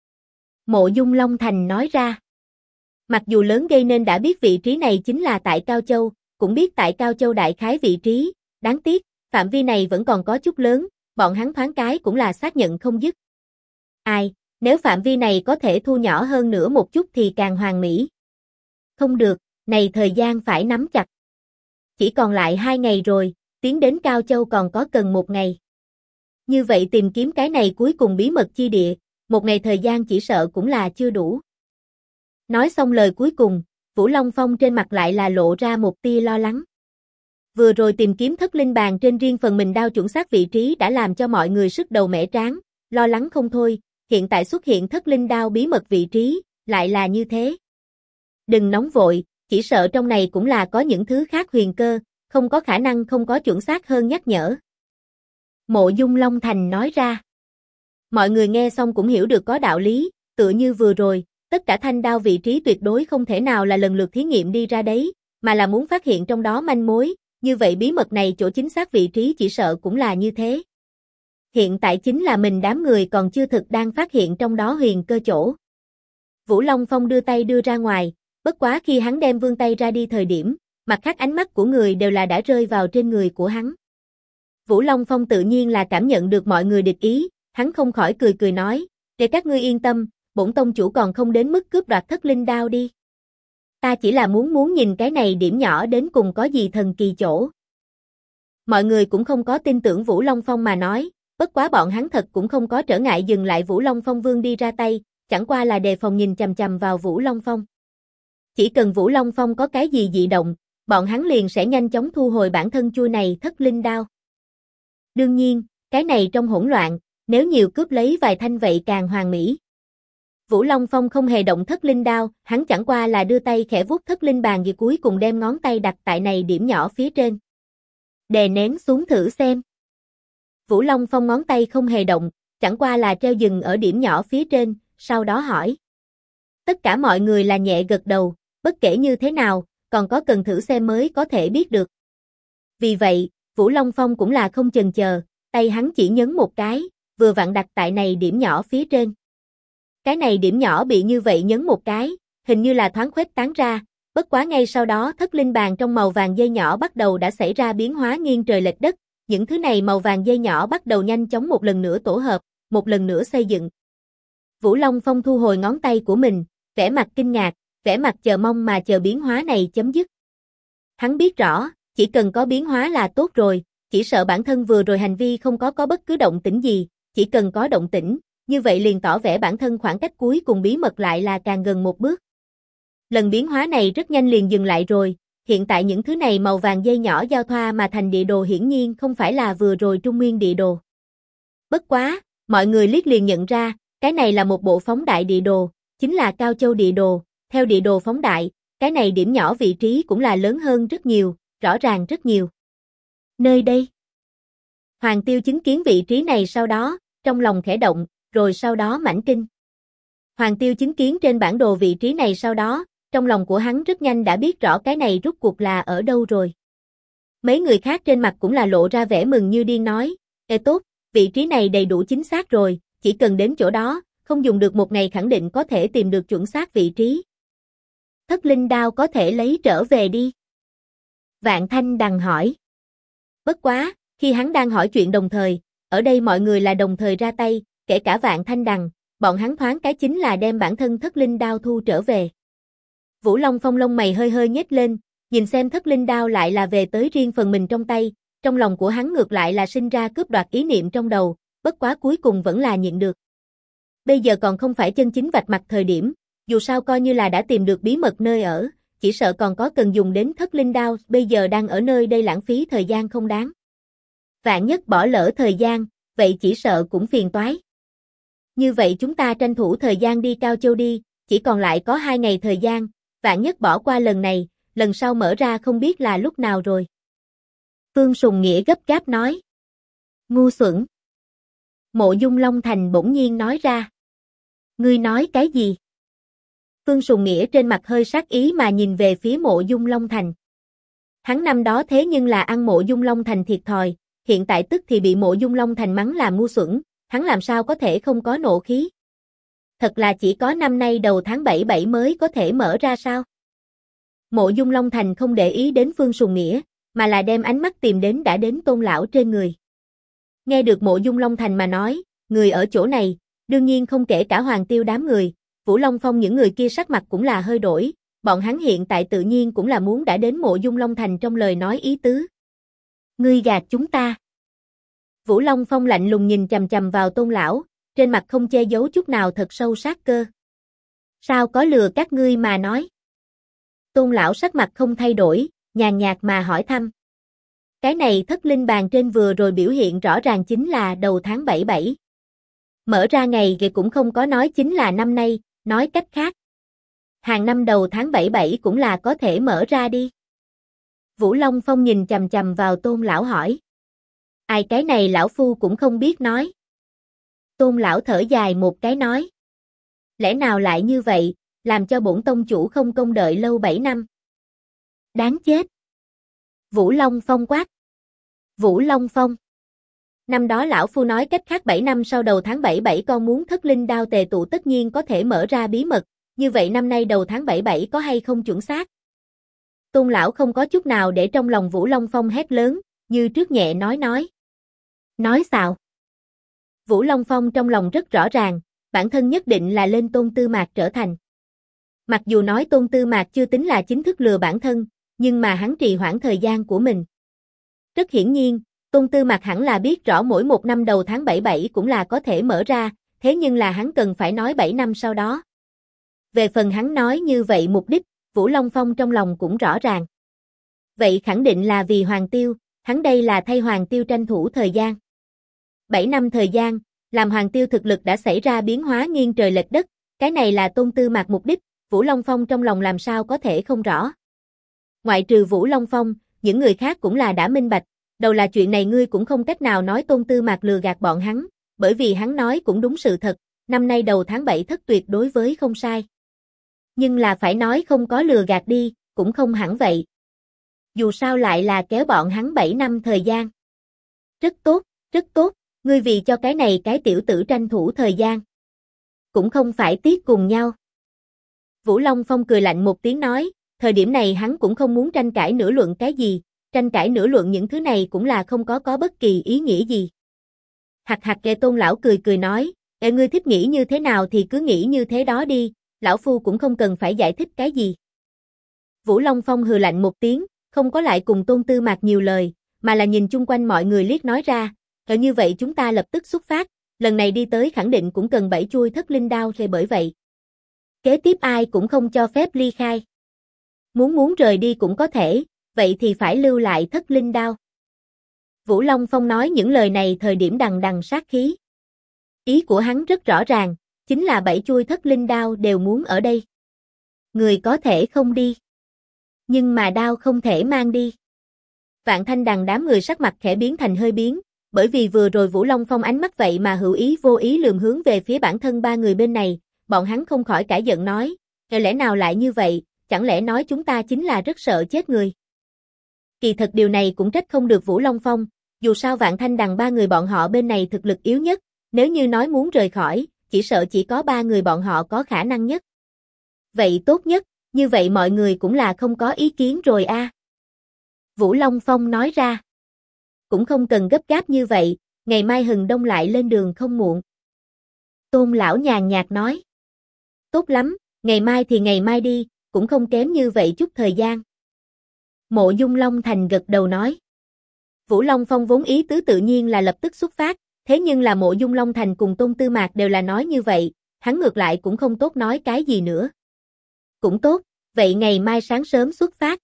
Mộ Dung Long Thành nói ra. Mặc dù lớn gây nên đã biết vị trí này chính là tại Cao Châu, cũng biết tại Cao Châu đại khái vị trí, đáng tiếc, phạm vi này vẫn còn có chút lớn, bọn hắn thoáng cái cũng là xác nhận không dứt. Ai, nếu phạm vi này có thể thu nhỏ hơn nữa một chút thì càng hoàn mỹ. Không được, này thời gian phải nắm chặt. Chỉ còn lại 2 ngày rồi, tiến đến Cao Châu còn có cần 1 ngày. Như vậy tìm kiếm cái này cuối cùng bí mật chi địa, 1 ngày thời gian chỉ sợ cũng là chưa đủ. Nói xong lời cuối cùng, Vũ Long Phong trên mặt lại là lộ ra một tia lo lắng. Vừa rồi tìm kiếm thất linh bàn trên riêng phần mình đao chuẩn xác vị trí đã làm cho mọi người sức đầu mẻ trán, lo lắng không thôi, hiện tại xuất hiện thất linh đao bí mật vị trí, lại là như thế. Đừng nóng vội, chỉ sợ trong này cũng là có những thứ khác huyền cơ, không có khả năng không có chuẩn xác hơn nhắc nhở. Mộ Dung Long Thành nói ra. Mọi người nghe xong cũng hiểu được có đạo lý, tựa như vừa rồi, tất cả thanh đao vị trí tuyệt đối không thể nào là lần lượt thí nghiệm đi ra đấy, mà là muốn phát hiện trong đó manh mối, như vậy bí mật này chỗ chính xác vị trí chỉ sợ cũng là như thế. Hiện tại chính là mình đám người còn chưa thực đang phát hiện trong đó huyền cơ chỗ. Vũ Long Phong đưa tay đưa ra ngoài, bất quá khi hắn đem vươn tay ra đi thời điểm, mặt khác ánh mắt của người đều là đã rơi vào trên người của hắn. Vũ Long Phong tự nhiên là cảm nhận được mọi người địch ý, hắn không khỏi cười cười nói, để các ngươi yên tâm, bổn tông chủ còn không đến mức cướp đoạt thất linh đao đi. Ta chỉ là muốn nhìn cái này điểm nhỏ đến cùng có gì thần kỳ chỗ. Mọi người cũng không có tin tưởng Vũ Long Phong mà nói, Bất quá bọn hắn thật cũng không có trở ngại dừng lại Vũ Long Phong Vương đi ra tay, chẳng qua là đề phòng nhìn chằm chằm vào Vũ Long Phong. Chỉ cần Vũ Long Phong có cái gì dị động, bọn hắn liền sẽ nhanh chóng thu hồi bản thân chui này thất linh đao. Đương nhiên, cái này trong hỗn loạn, nếu nhiều cướp lấy vài thanh vậy càng hoàn mỹ. Vũ Long Phong không hề động thất linh đao, hắn chẳng qua là đưa tay khẽ vuốt thất linh bàn, rồi cuối cùng đem ngón tay đặt tại này điểm nhỏ phía trên. Đè nén xuống thử xem. Vũ Long Phong ngón tay không hề động, chẳng qua là treo dừng ở điểm nhỏ phía trên, sau đó hỏi. Tất cả mọi người là nhẹ gật đầu, bất kể như thế nào, còn có cần thử xem mới có thể biết được. Vì vậy, Vũ Long Phong cũng là không chần chờ, tay hắn chỉ nhấn một cái, vừa vặn đặt tại này điểm nhỏ phía trên. Cái này điểm nhỏ bị như vậy nhấn một cái, hình như là thoáng khuếch tán ra, bất quá ngay sau đó thất linh bàn trong màu vàng dây nhỏ bắt đầu đã xảy ra biến hóa nghiêng trời lệch đất, những thứ này màu vàng dây nhỏ bắt đầu nhanh chóng một lần nữa tổ hợp, một lần nữa xây dựng. Vũ Long Phong thu hồi ngón tay của mình, vẻ mặt kinh ngạc, vẻ mặt chờ mong mà chờ biến hóa này chấm dứt. Hắn biết rõ, chỉ cần có biến hóa là tốt rồi, chỉ sợ bản thân vừa rồi hành vi không có bất cứ động tĩnh gì, chỉ cần có động tĩnh, như vậy liền tỏ vẻ bản thân khoảng cách cuối cùng bí mật lại là càng gần một bước. Lần biến hóa này rất nhanh liền dừng lại rồi, hiện tại những thứ này màu vàng dây nhỏ giao thoa mà thành địa đồ hiển nhiên không phải là vừa rồi Trung Nguyên địa đồ. Bất quá, mọi người liếc liền nhận ra, cái này là một bộ phóng đại địa đồ, chính là Cao Châu địa đồ, theo địa đồ phóng đại, cái này điểm nhỏ vị trí cũng là lớn hơn rất nhiều, rõ ràng rất nhiều. Nơi đây. Hoàng Tiêu chứng kiến vị trí này sau đó, trong lòng khẽ động, rồi sau đó mãnh kinh. Hoàng Tiêu chứng kiến trên bản đồ vị trí này sau đó, trong lòng của hắn rất nhanh đã biết rõ cái này rút cuộc là ở đâu rồi. Mấy người khác trên mặt cũng là lộ ra vẻ mừng như điên nói, ê tốt, vị trí này đầy đủ chính xác rồi, chỉ cần đến chỗ đó, không dùng được một ngày khẳng định có thể tìm được chuẩn xác vị trí. Thất linh đao có thể lấy trở về đi. Vạn Thanh Đằng hỏi. Bất quá, khi hắn đang hỏi chuyện đồng thời, ở đây mọi người là đồng thời ra tay, kể cả Vạn Thanh Đằng, bọn hắn thoáng cái chính là đem bản thân thất linh đao thu trở về. Vũ Long Phong lông mày hơi hơi nhếch lên, nhìn xem thất linh đao lại là về tới riêng phần mình trong tay, trong lòng của hắn ngược lại là sinh ra cướp đoạt ý niệm trong đầu, bất quá cuối cùng vẫn là nhịn được. Bây giờ còn không phải chân chính vạch mặt thời điểm, dù sao coi như là đã tìm được bí mật nơi ở, chỉ sợ còn có cần dùng đến thất linh đao, bây giờ đang ở nơi đây lãng phí thời gian không đáng. Vạn nhất bỏ lỡ thời gian, vậy chỉ sợ cũng phiền toái. Như vậy chúng ta tranh thủ thời gian đi Cao Châu đi, chỉ còn lại có 2 ngày thời gian, vạn nhất bỏ qua lần này, lần sau mở ra không biết là lúc nào rồi. Phương Sùng Nghĩa gấp gáp nói. Ngu xuẩn. Mộ Dung Long Thành bỗng nhiên nói ra. Ngươi nói cái gì? Phương Sùng Nghĩa trên mặt hơi sát ý mà nhìn về phía Mộ Dung Long Thành. Hắn năm đó thế nhưng là ăn Mộ Dung Long Thành thiệt thòi, hiện tại tức thì bị Mộ Dung Long Thành mắng làm ngu xuẩn, hắn làm sao có thể không có nộ khí? Thật là chỉ có năm nay đầu tháng 7 mới có thể mở ra sao? Mộ Dung Long Thành không để ý đến Phương Sùng Nghĩa, mà là đem ánh mắt tìm đến đã đến Tôn lão trên người. Nghe được Mộ Dung Long Thành mà nói, người ở chỗ này, đương nhiên không kể cả Hoàng Tiêu đám người, Vũ Long Phong những người kia sắc mặt cũng là hơi đổi, bọn hắn hiện tại tự nhiên cũng là muốn đã đến Mộ Dung Long Thành trong lời nói ý tứ. Ngươi gạt chúng ta. Vũ Long Phong lạnh lùng nhìn chằm chằm vào Tôn lão, trên mặt không che giấu chút nào thật sâu sát cơ. Sao có lừa các ngươi mà nói? Tôn lão sắc mặt không thay đổi, nhàn nhạt mà hỏi thăm. Cái này thất linh bàn trên vừa rồi biểu hiện rõ ràng chính là đầu tháng 7. Mở ra ngày thì cũng không có nói chính là năm nay, nói cách khác. Hàng năm đầu tháng 7 cũng là có thể mở ra đi. Vũ Long Phong nhìn chằm chằm vào Tôn lão hỏi. Ai cái này lão phu cũng không biết nói. Tôn lão thở dài một cái nói. Lẽ nào lại như vậy, làm cho bổn tông chủ không công đợi lâu 7 năm. Đáng chết. Vũ Long Phong quát. Vũ Long Phong. Năm đó lão phu nói cách khác 7 năm sau đầu tháng 7 con muốn thất linh đao tề tụ tất nhiên có thể mở ra bí mật, như vậy năm nay đầu tháng 7 có hay không chuẩn xác? Tôn lão không có chút nào để trong lòng Vũ Long Phong hét lớn, như trước nhẹ nói. Nói sao? Vũ Long Phong trong lòng rất rõ ràng, bản thân nhất định là lên Tôn Tư Mạc trở thành. Mặc dù nói Tôn Tư Mạc chưa tính là chính thức lừa bản thân, nhưng mà hắn trì hoãn thời gian của mình. Rất hiển nhiên, Tôn Tư Mạc hẳn là biết rõ mỗi một năm đầu tháng 7 cũng là có thể mở ra, thế nhưng là hắn cần phải nói 7 năm sau đó. Về phần hắn nói như vậy mục đích, Vũ Long Phong trong lòng cũng rõ ràng. Vậy khẳng định là vì Hoàng Tiêu, hắn đây là thay Hoàng Tiêu tranh thủ thời gian. 7 năm thời gian, làm Hoàng Tiêu thực lực đã xảy ra biến hóa nghiêng trời lệch đất, cái này là Tôn Tư Mạc mục đích, Vũ Long Phong trong lòng làm sao có thể không rõ. Ngoại trừ Vũ Long Phong, những người khác cũng là đã minh bạch, đầu là chuyện này ngươi cũng không cách nào nói Tôn Tư Mạc lừa gạt bọn hắn, bởi vì hắn nói cũng đúng sự thật, năm nay đầu tháng 7 thất tuyệt đối với không sai. Nhưng là phải nói không có lừa gạt đi, cũng không hẳn vậy. Dù sao lại là kéo bọn hắn 7 năm thời gian. Rất tốt, ngươi vì cho cái này cái tiểu tử tranh thủ thời gian. Cũng không phải tiếc cùng nhau. Vũ Long Phong cười lạnh một tiếng nói, thời điểm này hắn cũng không muốn tranh cãi nửa luận cái gì, tranh cãi nửa luận những thứ này cũng là không có bất kỳ ý nghĩa gì. Hạc Tôn lão cười nói, ngươi thích nghĩ như thế nào thì cứ nghĩ như thế đó đi, lão phu cũng không cần phải giải thích cái gì. Vũ Long Phong hừ lạnh một tiếng, không có lại cùng Tôn Tư Mạc nhiều lời, mà là nhìn chung quanh mọi người liếc nói ra, như vậy chúng ta lập tức xuất phát, lần này đi tới khẳng định cũng cần 7 chuôi thất linh đao rồi bởi vậy. Kế tiếp ai cũng không cho phép ly khai. Muốn rời đi cũng có thể, vậy thì phải lưu lại thất linh đao. Vũ Long Phong nói những lời này thời điểm đằng đằng sát khí. Ý của hắn rất rõ ràng, chính là 7 chuôi thất linh đao đều muốn ở đây. Người có thể không đi. Nhưng mà đao không thể mang đi. Vạn Thanh Đằng đám người sắc mặt khẽ biến thành hơi biến, bởi vì vừa rồi Vũ Long Phong ánh mắt vậy mà hữu ý vô ý lườm hướng về phía bản thân ba người bên này, bọn hắn không khỏi cãi giận nói, lẽ nào lại như vậy, chẳng lẽ nói chúng ta chính là rất sợ chết người. Kỳ thật điều này cũng trách không được Vũ Long Phong, dù sao Vạn Thanh Đằng ba người bọn họ bên này thực lực yếu nhất, nếu như nói muốn rời khỏi, chỉ sợ chỉ có ba người bọn họ có khả năng nhất. Vậy tốt nhất, như vậy mọi người cũng là không có ý kiến rồi a. Vũ Long Phong nói ra. Cũng không cần gấp gáp như vậy, ngày mai hừng đông lại lên đường không muộn. Tôn lão nhàn nhạt nói. Tốt lắm, ngày mai thì ngày mai đi, cũng không kém như vậy chút thời gian. Mộ Dung Long Thành gật đầu nói. Vũ Long Phong vốn ý tứ tự nhiên là lập tức xuất phát, thế nhưng là Mộ Dung Long Thành cùng Tôn Tư Mạc đều là nói như vậy, hắn ngược lại cũng không tốt nói cái gì nữa. Cũng tốt, vậy ngày mai sáng sớm xuất phát.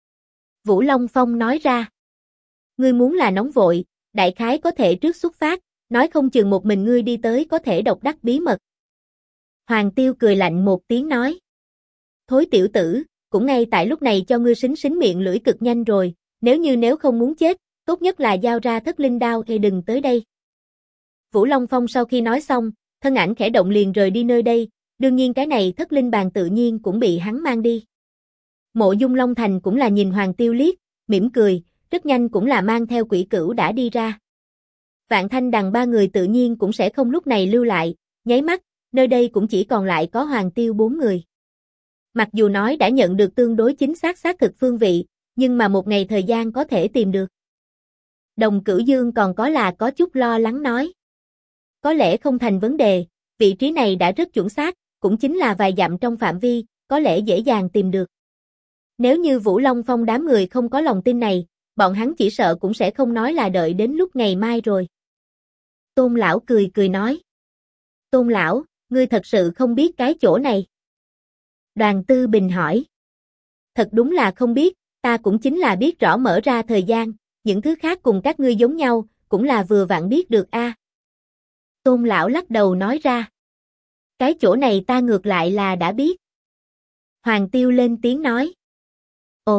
Vũ Long Phong nói ra. Ngươi muốn là nóng vội, đại khái có thể trước xuất phát, nói không chừng một mình ngươi đi tới có thể độc đắc bí mật. Hoàng Tiêu cười lạnh một tiếng nói. Thối tiểu tử, cũng ngay tại lúc này cho ngươi xính miệng lưỡi cực nhanh rồi, nếu không muốn chết, tốt nhất là giao ra thất linh đao thì đừng tới đây. Vũ Long Phong sau khi nói xong, thân ảnh khẽ động liền rời đi nơi đây, đương nhiên cái này thất linh bàn tự nhiên cũng bị hắn mang đi. Mộ Dung Long Thành cũng là nhìn Hoàng Tiêu liếc, mỉm cười, rất nhanh cũng là mang theo Quỷ Cửu đã đi ra. Vạn Thanh Đằng ba người tự nhiên cũng sẽ không lúc này lưu lại, nháy mắt, nơi đây cũng chỉ còn lại có Hoàng Tiêu 4 người. Mặc dù nói đã nhận được tương đối chính xác xác thực phương vị, nhưng mà một ngày thời gian có thể tìm được. Đồng Cửu Dương còn có chút lo lắng nói. Có lẽ không thành vấn đề, vị trí này đã rất chuẩn xác, cũng chính là vài dặm trong phạm vi, có lẽ dễ dàng tìm được. Nếu như Vũ Long Phong đám người không có lòng tin này, bọn hắn chỉ sợ cũng sẽ không nói là đợi đến lúc ngày mai rồi. Tôn lão cười nói. Tôn lão, ngươi thật sự không biết cái chỗ này. Đoàn Tư Bình hỏi. Thật đúng là không biết, ta cũng chính là biết rõ mở ra thời gian, những thứ khác cùng các ngươi giống nhau, cũng là vừa vặn biết được a. Tôn lão lắc đầu nói ra. Cái chỗ này ta ngược lại là đã biết. Hoàng Tiêu lên tiếng nói. Ồ.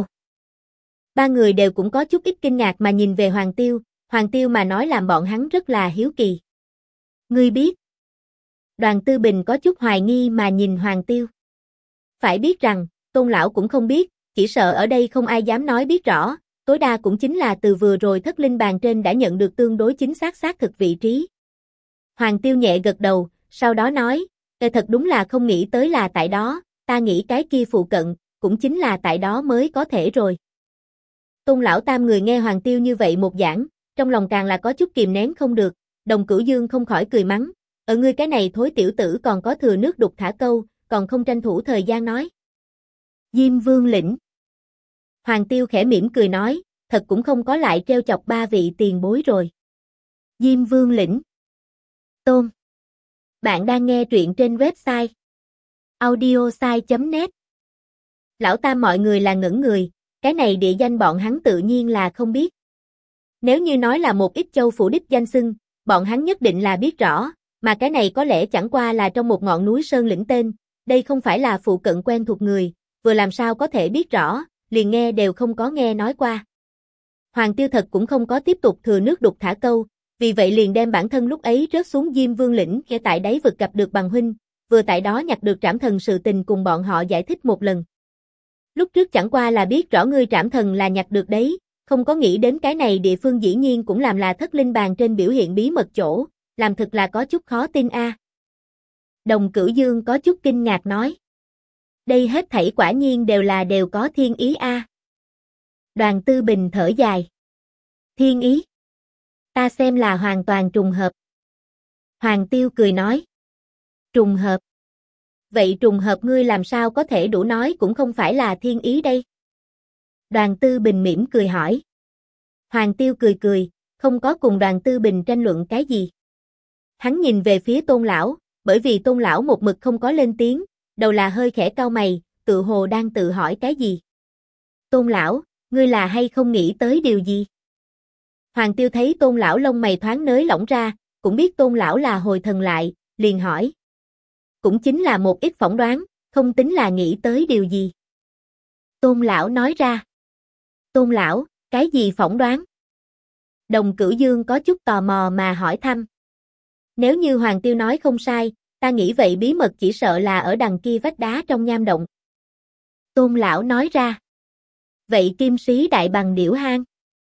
Ba người đều cũng có chút ít kinh ngạc mà nhìn về Hoàng Tiêu mà nói làm bọn hắn rất là hiếu kỳ. Ngươi biết. Đoàn Tư Bình có chút hoài nghi mà nhìn Hoàng Tiêu. Phải biết rằng, Tôn lão cũng không biết, chỉ sợ ở đây không ai dám nói biết rõ, tối đa cũng chính là từ vừa rồi thất linh bàn trên đã nhận được tương đối chính xác xác thực vị trí. Hoàng Tiêu nhẹ gật đầu, sau đó nói, thật đúng là không nghĩ tới là tại đó, ta nghĩ cái kia phụ cận, cũng chính là tại đó mới có thể rồi. Tôn lão tam người nghe Hoàng Tiêu như vậy một giảng, trong lòng càng là có chút kìm nén không được, Đồng Cửu Dương không khỏi cười mắng, ở ngươi cái này thối tiểu tử còn có thừa nước đục thả câu, còn không tranh thủ thời gian nói. Diêm Vương lĩnh. Hoàng Tiêu khẽ mỉm cười nói, thật cũng không có lại trêu chọc ba vị tiền bối rồi. Diêm Vương lĩnh. Tôn. Bạn đang nghe truyện trên website audiosai.net. Lão Tam mọi người là ngẩn người, cái này địa danh bọn hắn tự nhiên là không biết. Nếu như nói là một ít châu phủ đích danh xưng, bọn hắn nhất định là biết rõ, mà cái này có lẽ chẳng qua là trong một ngọn núi sơn lĩnh tên, đây không phải là phụ cận quen thuộc người, vừa làm sao có thể biết rõ, liền nghe đều không có nghe nói qua. Hoàng Tiêu thật cũng không có tiếp tục thừa nước đục thả câu, vì vậy liền đem bản thân lúc ấy rớt xuống Diêm Vương lĩnh kể tại đáy vực gặp được bằng huynh, vừa tại đó nhặt được Trảm Thần sự tình cùng bọn họ giải thích một lần. Lúc trước chẳng qua là biết rõ ngươi Trảm Thần là nhặt được đấy, không có nghĩ đến cái này địa phương dĩ nhiên cũng làm là thất linh bàn trên biểu hiện bí mật chỗ, làm thực là có chút khó tin a. Đồng Cửu Dương có chút kinh ngạc nói. Đây hết thảy quả nhiên đều có thiên ý a. Đoàn Tư Bình thở dài. Thiên ý? Ta xem là hoàn toàn trùng hợp. Hoàng Tiêu cười nói. Trùng hợp? Vậy trùng hợp ngươi làm sao có thể đủ nói cũng không phải là thiên ý đây? Đoàn Tư Bình mỉm cười hỏi. Hoàng Tiêu cười cười, không có cùng Đoàn Tư Bình tranh luận cái gì. Hắn nhìn về phía Tôn lão, bởi vì Tôn lão một mực không có lên tiếng, đầu là hơi khẽ cau mày, tự hồ đang tự hỏi cái gì. Tôn lão, ngươi là hay không nghĩ tới điều gì? Hoàng Tiêu thấy Tôn lão lông mày thoáng nới lỏng ra, cũng biết Tôn lão là hồi thần lại, liền hỏi. Cũng chính là một ít phỏng đoán, không tính là nghĩ tới điều gì. Tôn lão nói ra. Tôn lão, cái gì phỏng đoán? Đồng Cửu Dương có chút tò mò mà hỏi thăm. Nếu như Hoàng Tiêu nói không sai, ta nghĩ vậy bí mật chỉ sợ là ở đằng kia vách đá trong nham động. Tôn lão nói ra. Vậy Kim Sĩ Đại Bằng Điểu Hang?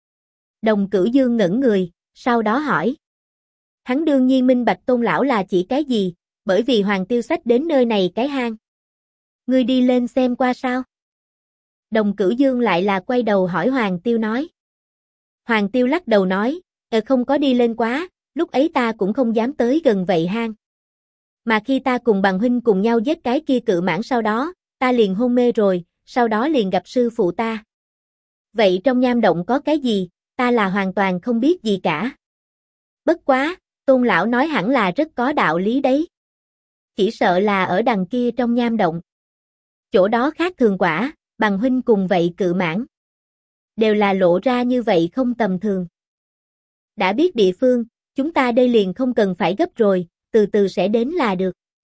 Đồng Cửu Dương ngẩn người, sau đó hỏi. Hắn đương nhiên minh bạch Tôn lão là chỉ cái gì, bởi vì Hoàng Tiêu xách đến nơi này cái hang. Ngươi đi lên xem qua sao? Đồng Cửu Dương lại là quay đầu hỏi Hoàng Tiêu nói. Hoàng Tiêu lắc đầu nói, không có đi lên quá, lúc ấy ta cũng không dám tới gần vậy hang. Mà khi ta cùng bằng huynh cùng nhau giết cái kia cự mãng sau đó, ta liền hôn mê rồi, sau đó liền gặp sư phụ ta. Vậy trong nham động có cái gì, ta là hoàn toàn không biết gì cả. Bất quá, Tôn lão nói hẳn là rất có đạo lý đấy. Chỉ sợ là ở đằng kia trong nham động. Chỗ đó khác thường quả, bằng huynh cùng vậy cự mãng. Đều là lộ ra như vậy không tầm thường. Đã biết địa phương, chúng ta đây liền không cần phải gấp rồi, từ từ sẽ đến là được.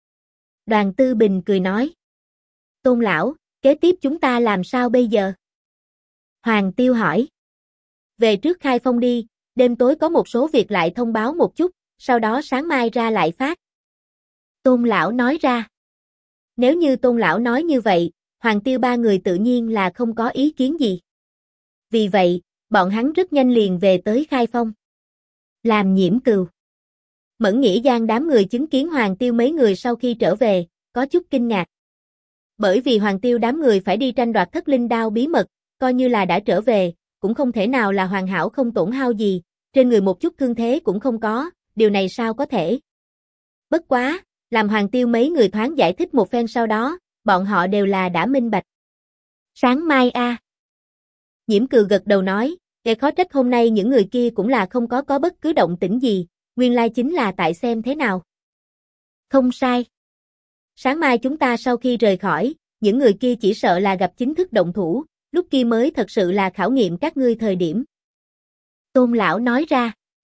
Đoàn Tư Bình cười nói. Tôn lão, kế tiếp chúng ta làm sao bây giờ? Hoàng Tiêu hỏi. Về trước khai phong đi, đêm tối có một số việc lại thông báo một chút, sau đó sáng mai ra lại phát. Tôn lão nói ra. Nếu như Tôn lão nói như vậy, Hoàng Tiêu ba người tự nhiên là không có ý kiến gì. Vì vậy, bọn hắn rất nhanh liền về tới khai phong. Làm Nhiễm Cừu. Mẫn Nghĩa Giang đám người chứng kiến Hoàng Tiêu mấy người sau khi trở về, có chút kinh ngạc. Bởi vì Hoàng Tiêu đám người phải đi tranh đoạt thất linh đao bí mật, coi như là đã trở về, cũng không thể nào là hoàn hảo không tổn hao gì, trên người một chút thương thế cũng không có, điều này sao có thể. Bất quá, làm Hoàng Tiêu mấy người thoáng giải thích một phen sau đó, bọn họ đều là đã minh bạch. Sáng mai a. Nhiễm Cừu gật đầu nói, kẻ khó trách hôm nay những người kia cũng là không có bất cứ động tĩnh gì, nguyên lai chính là tại xem thế nào. Không sai. Sáng mai chúng ta sau khi rời khỏi, những người kia chỉ sợ là gặp chính thức động thủ, lúc kia mới thật sự là khảo nghiệm các ngươi thời điểm. Tôn lão nói ra.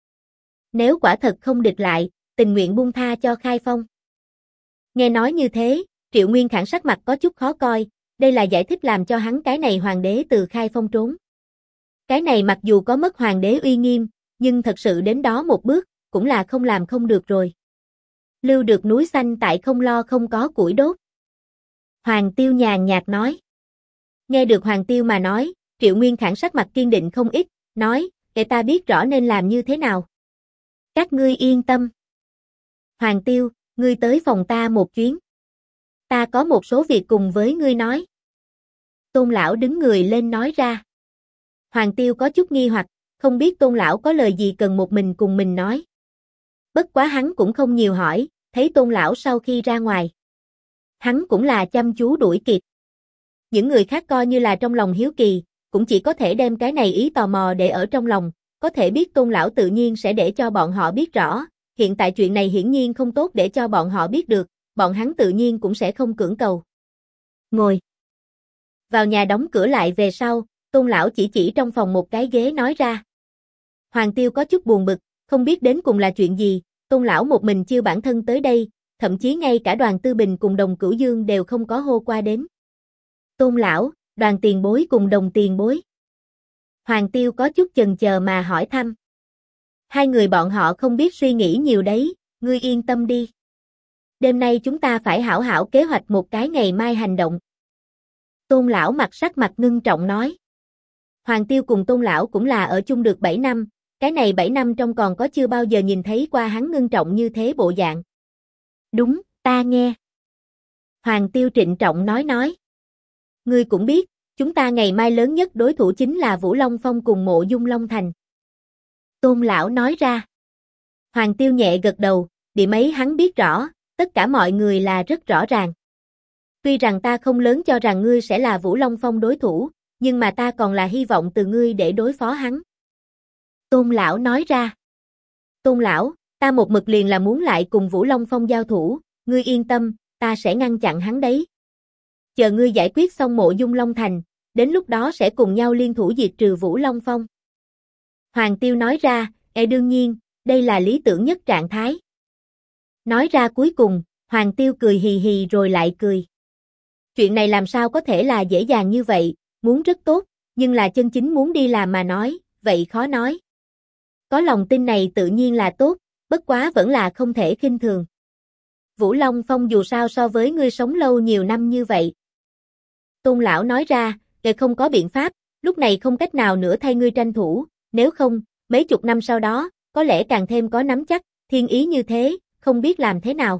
Nếu quả thật không địch lại, tình nguyện buông tha cho khai phong. Nghe nói như thế, Triệu Nguyên Khản sắc mặt có chút khó coi, đây là giải thích làm cho hắn cái này hoàng đế từ khai phong trốn. Cái này mặc dù có mất hoàng đế uy nghiêm, nhưng thật sự đến đó một bước, cũng là không làm không được rồi. Lưu được núi xanh tại không lo không có củi đốt. Hoàng Tiêu nhàn nhạt nói. Nghe được Hoàng Tiêu mà nói, Triệu Nguyên Khản sắc mặt kiên định không ít, nói, để ta biết rõ nên làm như thế nào. Các ngươi yên tâm. Hoàng Tiêu, ngươi tới phòng ta một chuyến. Ta có một số việc cùng với ngươi nói. Tôn lão đứng người lên nói ra. Hoàng Tiêu có chút nghi hoặc, không biết Tôn lão có lời gì cần một mình cùng mình nói. Bất quá hắn cũng không nhiều hỏi, thấy Tôn lão sau khi ra ngoài. Hắn cũng là chăm chú đuổi kịp. Những người khác coi như là trong lòng hiếu kỳ, cũng chỉ có thể đem cái này ý tò mò để ở trong lòng, có thể biết Tôn lão tự nhiên sẽ để cho bọn họ biết rõ, hiện tại chuyện này hiển nhiên không tốt để cho bọn họ biết được, bọn hắn tự nhiên cũng sẽ không cưỡng cầu. Ngồi. Vào nhà đóng cửa lại về sau, Tôn lão chỉ trong phòng một cái ghế nói ra. Hoàng Tiêu có chút buồn bực, không biết đến cùng là chuyện gì, Tôn lão một mình chiêu bản thân tới đây, thậm chí ngay cả Đoàn Tư Bình cùng Đồng Cửu Dương đều không có hô qua đến. Tôn lão, Đoàn tiền bối cùng Đồng tiền bối. Hoàng Tiêu có chút chần chờ mà hỏi thăm. Hai người bọn họ không biết suy nghĩ nhiều đấy, ngươi yên tâm đi. Đêm nay chúng ta phải hảo hảo kế hoạch một cái ngày mai hành động. Tôn lão sắc mặt ngưng trọng nói. Hoàng Tiêu cùng Tôn lão cũng là ở chung được 7 năm, cái này 7 năm trong còn có chưa bao giờ nhìn thấy qua hắn ngưng trọng như thế bộ dạng. Đúng, ta nghe. Hoàng Tiêu trịnh trọng nói. Ngươi cũng biết, chúng ta ngày mai lớn nhất đối thủ chính là Vũ Long Phong cùng Mộ Dung Long Thành. Tôn lão nói ra. Hoàng Tiêu nhẹ gật đầu, điểm ấy hắn biết rõ, tất cả mọi người là rất rõ ràng. Tuy rằng ta không lớn cho rằng ngươi sẽ là Vũ Long Phong đối thủ, nhưng mà ta còn là hy vọng từ ngươi để đối phó hắn. Tôn lão nói ra. Tôn lão, ta một mực liền là muốn lại cùng Vũ Long Phong giao thủ, ngươi yên tâm, ta sẽ ngăn chặn hắn đấy. Chờ ngươi giải quyết xong Mộ Dung Long Thành, đến lúc đó sẽ cùng nhau liên thủ diệt trừ Vũ Long Phong. Hoàng Tiêu nói ra, đương nhiên, đây là lý tưởng nhất trạng thái. Nói ra cuối cùng, Hoàng Tiêu cười hì hì rồi lại cười. Chuyện này làm sao có thể là dễ dàng như vậy, muốn rất tốt, nhưng là chân chính muốn đi làm mà nói, vậy khó nói. Có lòng tin này tự nhiên là tốt, bất quá vẫn là không thể khinh thường. Vũ Long Phong dù sao so với ngươi sống lâu nhiều năm như vậy. Tôn lão nói ra, không có biện pháp, lúc này không cách nào nữa thay ngươi tranh thủ, nếu không, mấy chục năm sau đó, có lẽ càng thêm có nắm chắc, thiên ý như thế, không biết làm thế nào.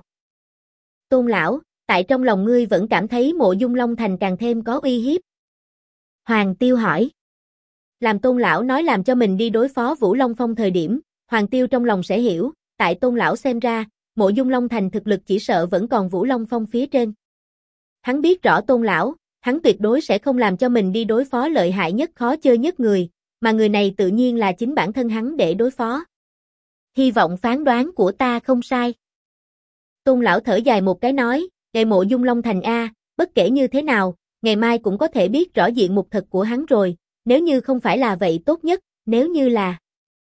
Tôn lão, tại trong lòng ngươi vẫn cảm thấy Mộ Dung Long Thành càng thêm có uy hiếp. Hoàng Tiêu hỏi. Làm Tôn lão nói làm cho mình đi đối phó Vũ Long Phong thời điểm, Hoàng Tiêu trong lòng sẽ hiểu, tại Tôn lão xem ra, Mộ Dung Long Thành thực lực chỉ sợ vẫn còn Vũ Long Phong phía trên. Hắn biết rõ Tôn lão, hắn tuyệt đối sẽ không làm cho mình đi đối phó lợi hại nhất khó chơi nhất người, mà người này tự nhiên là chính bản thân hắn để đối phó. Hy vọng phán đoán của ta không sai. Tôn lão thở dài một cái nói, Mộ Dung Long Thành a, bất kể như thế nào, ngày mai cũng có thể biết rõ diện mục thật của hắn rồi, nếu như không phải là vậy tốt nhất, nếu như là.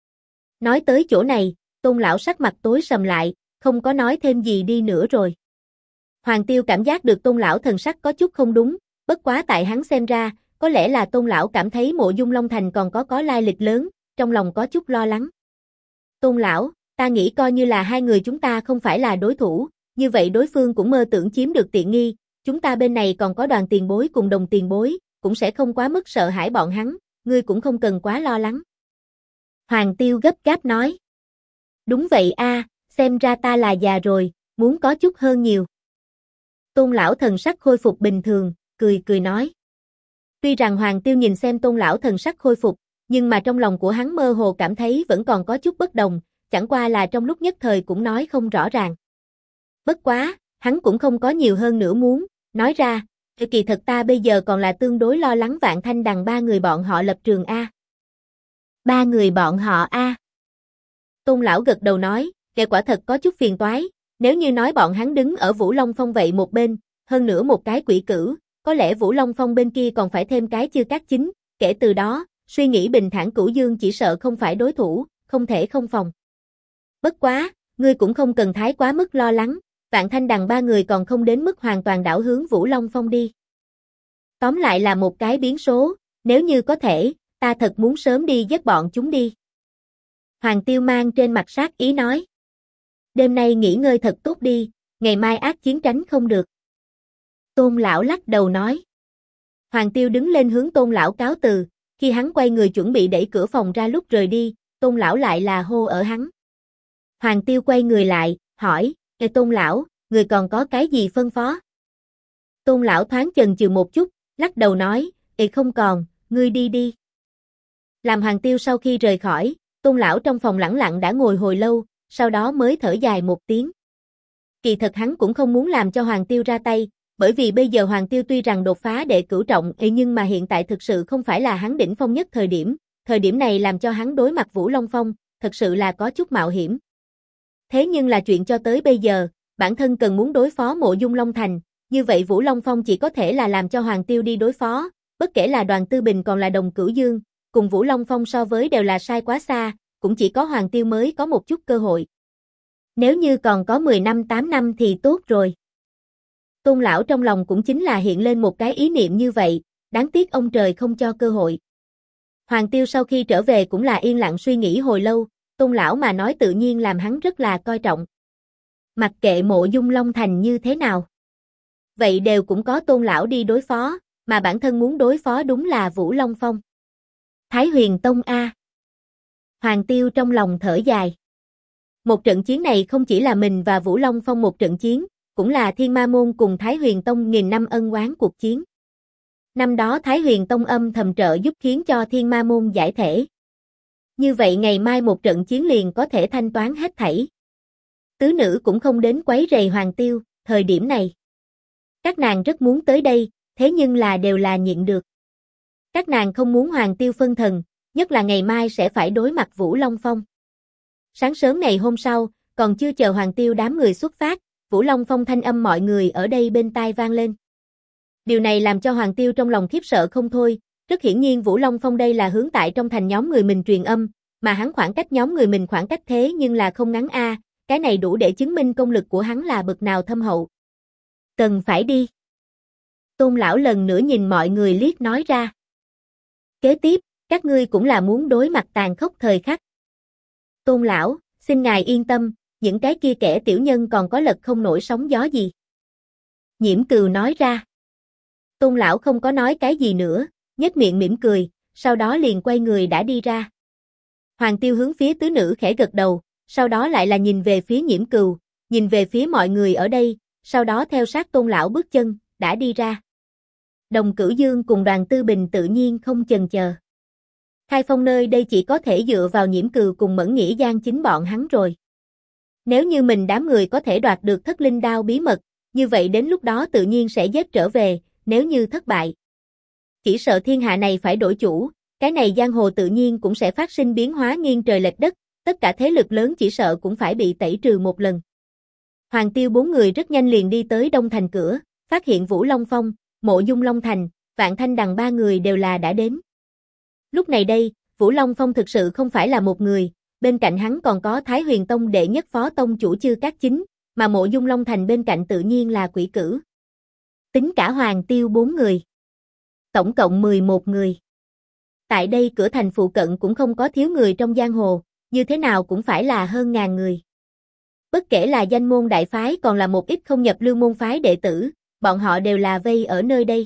Nói tới chỗ này, Tôn lão sắc mặt tối sầm lại, không có nói thêm gì đi nữa rồi. Hoàng Tiêu cảm giác được Tôn lão thần sắc có chút không đúng, bất quá tại hắn xem ra, có lẽ là Tôn lão cảm thấy Mộ Dung Long Thành còn có lai lịch lớn, trong lòng có chút lo lắng. Tôn lão, ta nghĩ coi như là hai người chúng ta không phải là đối thủ, như vậy đối phương cũng mơ tưởng chiếm được tiện nghi, chúng ta bên này còn có Đoàn tiền bối cùng Đồng tiền bối, cũng sẽ không quá mức sợ hãi bọn hắn, ngươi cũng không cần quá lo lắng. Hoàng Tiêu gấp gáp nói. Đúng vậy a, xem ra ta là già rồi, muốn có chút hơn nhiều. Tôn lão thần sắc khôi phục bình thường, cười nói. Tuy rằng Hoàng Tiêu nhìn xem Tôn lão thần sắc khôi phục, nhưng mà trong lòng của hắn mơ hồ cảm thấy vẫn còn có chút bất đồng, chẳng qua là trong lúc nhất thời cũng nói không rõ ràng. Bất quá, hắn cũng không có nhiều hơn nữa muốn, nói ra, kỳ thật ta bây giờ còn là tương đối lo lắng Vạn Thanh Đằng ba người bọn họ lập trường A. Ba người bọn họ A. Tôn lão gật đầu nói, quả thật có chút phiền toái, nếu như nói bọn hắn đứng ở Vũ Long Phong vậy một bên, hơn nữa một cái quỷ cửu, có lẽ Vũ Long Phong bên kia còn phải thêm cái Chư Cát Chính, kể từ đó, suy nghĩ bình thản Cửu Dương chỉ sợ không phải đối thủ, không thể không phòng. Bất quá, ngươi cũng không cần thái quá mức lo lắng, Vạn Thanh Đằng ba người còn không đến mức hoàn toàn đảo hướng Vũ Long Phong đi. Tóm lại là một cái biến số, nếu như có thể, ta thật muốn sớm đi dắt bọn chúng đi. Hoàng Tiêu mang trên mặt sát ý nói. Đêm nay nghỉ ngơi thật tốt đi, ngày mai ác chiến tránh không được. Tôn lão lắc đầu nói. Hoàng Tiêu đứng lên hướng Tôn lão cáo từ, khi hắn quay người chuẩn bị đẩy cửa phòng ra lúc rời đi, Tôn lão lại là hô ở hắn. Hoàng Tiêu quay người lại, hỏi, Tôn lão, người còn có cái gì phân phó? Tôn lão thoáng chần chừ một chút, lắc đầu nói, không còn, ngươi đi đi. Làm Hoàng Tiêu sau khi rời khỏi, Tôn lão trong phòng lẳng lặng đã ngồi hồi lâu, sau đó mới thở dài một tiếng. Kỳ thật hắn cũng không muốn làm cho Hoàng Tiêu ra tay, bởi vì bây giờ Hoàng Tiêu tuy rằng đột phá đệ cửu trọng nhưng mà hiện tại thực sự không phải là hắn đỉnh phong nhất thời điểm này làm cho hắn đối mặt Vũ Long Phong, thật sự là có chút mạo hiểm. Thế nhưng là chuyện cho tới bây giờ, bản thân cần muốn đối phó Mộ Dung Long Thành, như vậy Vũ Long Phong chỉ có thể là làm cho Hoàng Tiêu đi đối phó, bất kể là Đoàn Tư Bình còn là Đồng Cửu Dương, cùng Vũ Long Phong so với đều là sai quá xa, cũng chỉ có Hoàng Tiêu mới có một chút cơ hội. Nếu như còn có 10 năm 8 năm thì tốt rồi. Tôn lão trong lòng cũng chính là hiện lên một cái ý niệm như vậy, đáng tiếc ông trời không cho cơ hội. Hoàng Tiêu sau khi trở về cũng là yên lặng suy nghĩ hồi lâu, Tôn lão mà nói tự nhiên làm hắn rất là coi trọng. Mặc kệ Mộ Dung Long Thành như thế nào, vậy đều cũng có Tôn lão đi đối phó, mà bản thân muốn đối phó đúng là Vũ Long Phong. Thái Huyền Tông a. Hoàng Tiêu trong lòng thở dài. Một trận chiến này không chỉ là mình và Vũ Long Phong một trận chiến, cũng là Thiên Ma Môn cùng Thái Huyền Tông nghìn năm ân oán cuộc chiến. Năm đó Thái Huyền Tông âm thầm trợ giúp khiến cho Thiên Ma Môn giải thể. Như vậy ngày mai một trận chiến liền có thể thanh toán hết thảy. Tứ nữ cũng không đến quấy rầy Hoàng Tiêu, thời điểm này. Các nàng rất muốn tới đây, thế nhưng là đều là nhịn được. Các nàng không muốn Hoàng Tiêu phân thần, nhất là ngày mai sẽ phải đối mặt Vũ Long Phong. Sáng sớm ngày hôm sau, còn chưa chờ Hoàng Tiêu đám người xuất phát, Vũ Long Phong thanh âm mọi người ở đây bên tai vang lên. Điều này làm cho Hoàng Tiêu trong lòng khiếp sợ không thôi, rất hiển nhiên Vũ Long Phong đây là hướng tại trong thành nhóm người mình truyền âm, mà hắn khoảng cách nhóm người mình khoảng cách thế nhưng là không ngắn a, cái này đủ để chứng minh công lực của hắn là bậc nào thâm hậu. Cần phải đi. Tôn lão lần nữa nhìn mọi người liếc nói ra. Kế tiếp, các ngươi cũng là muốn đối mặt tàn khốc thời khắc. Tôn lão, xin ngài yên tâm, những cái kia kẻ tiểu nhân còn có lật không nổi sóng gió gì. Nhiễm Cừu nói ra. Tôn lão không có nói cái gì nữa, nhếch miệng mỉm cười, sau đó liền quay người đã đi ra. Hoàng Tiêu hướng phía tứ nữ khẽ gật đầu, sau đó lại là nhìn về phía Nhiễm Cừu, nhìn về phía mọi người ở đây, sau đó theo sát Tôn lão bước chân, đã đi ra. Đồng Cửu Dương cùng Đoàn Tư Bình tự nhiên không chần chờ. Khai Phong nơi đây chỉ có thể dựa vào Nhiễm Cừu cùng Mẫn Nghĩa Giang chính bọn hắn rồi. Nếu như mình đám người có thể đoạt được Thất Linh Đao bí mật, như vậy đến lúc đó tự nhiên sẽ giết trở về, nếu như thất bại. Chỉ sợ thiên hạ này phải đổi chủ, cái này giang hồ tự nhiên cũng sẽ phát sinh biến hóa nghiêng trời lệch đất, tất cả thế lực lớn chỉ sợ cũng phải bị tẩy trừ một lần. Hoàng Tiêu bốn người rất nhanh liền đi tới Đông Thành cửa, phát hiện Vũ Long Phong, Mộ Dung Long Thành, Vạn Thanh Đằng ba người đều là đã đến. Lúc này đây, Vũ Long Phong thực sự không phải là một người, bên cạnh hắn còn có Thái Huyền Tông đệ nhất phó tông chủ Chư Cát Chính, mà Mộ Dung Long Thành bên cạnh tự nhiên là Quỷ Cử. Tính cả Hoàng Tiêu 4 người. Tổng cộng 11 người. Tại đây cửa thành phụ cận cũng không có thiếu người trong giang hồ, như thế nào cũng phải là hơn ngàn người. Bất kể là danh môn đại phái còn là một ít không nhập lưu môn phái đệ tử, bọn họ đều là vây ở nơi đây.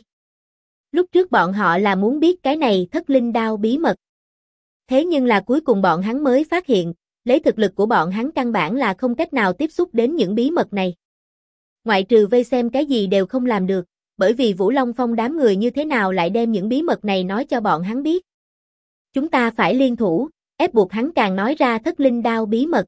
Lúc trước bọn họ là muốn biết cái này Thất Linh Đao bí mật. Thế nhưng là cuối cùng bọn hắn mới phát hiện, lấy thực lực của bọn hắn căn bản là không cách nào tiếp xúc đến những bí mật này. Ngoại trừ vây xem cái gì đều không làm được, bởi vì Vũ Long Phong đám người như thế nào lại đem những bí mật này nói cho bọn hắn biết. Chúng ta phải liên thủ, ép buộc hắn càng nói ra Thất Linh Đao bí mật.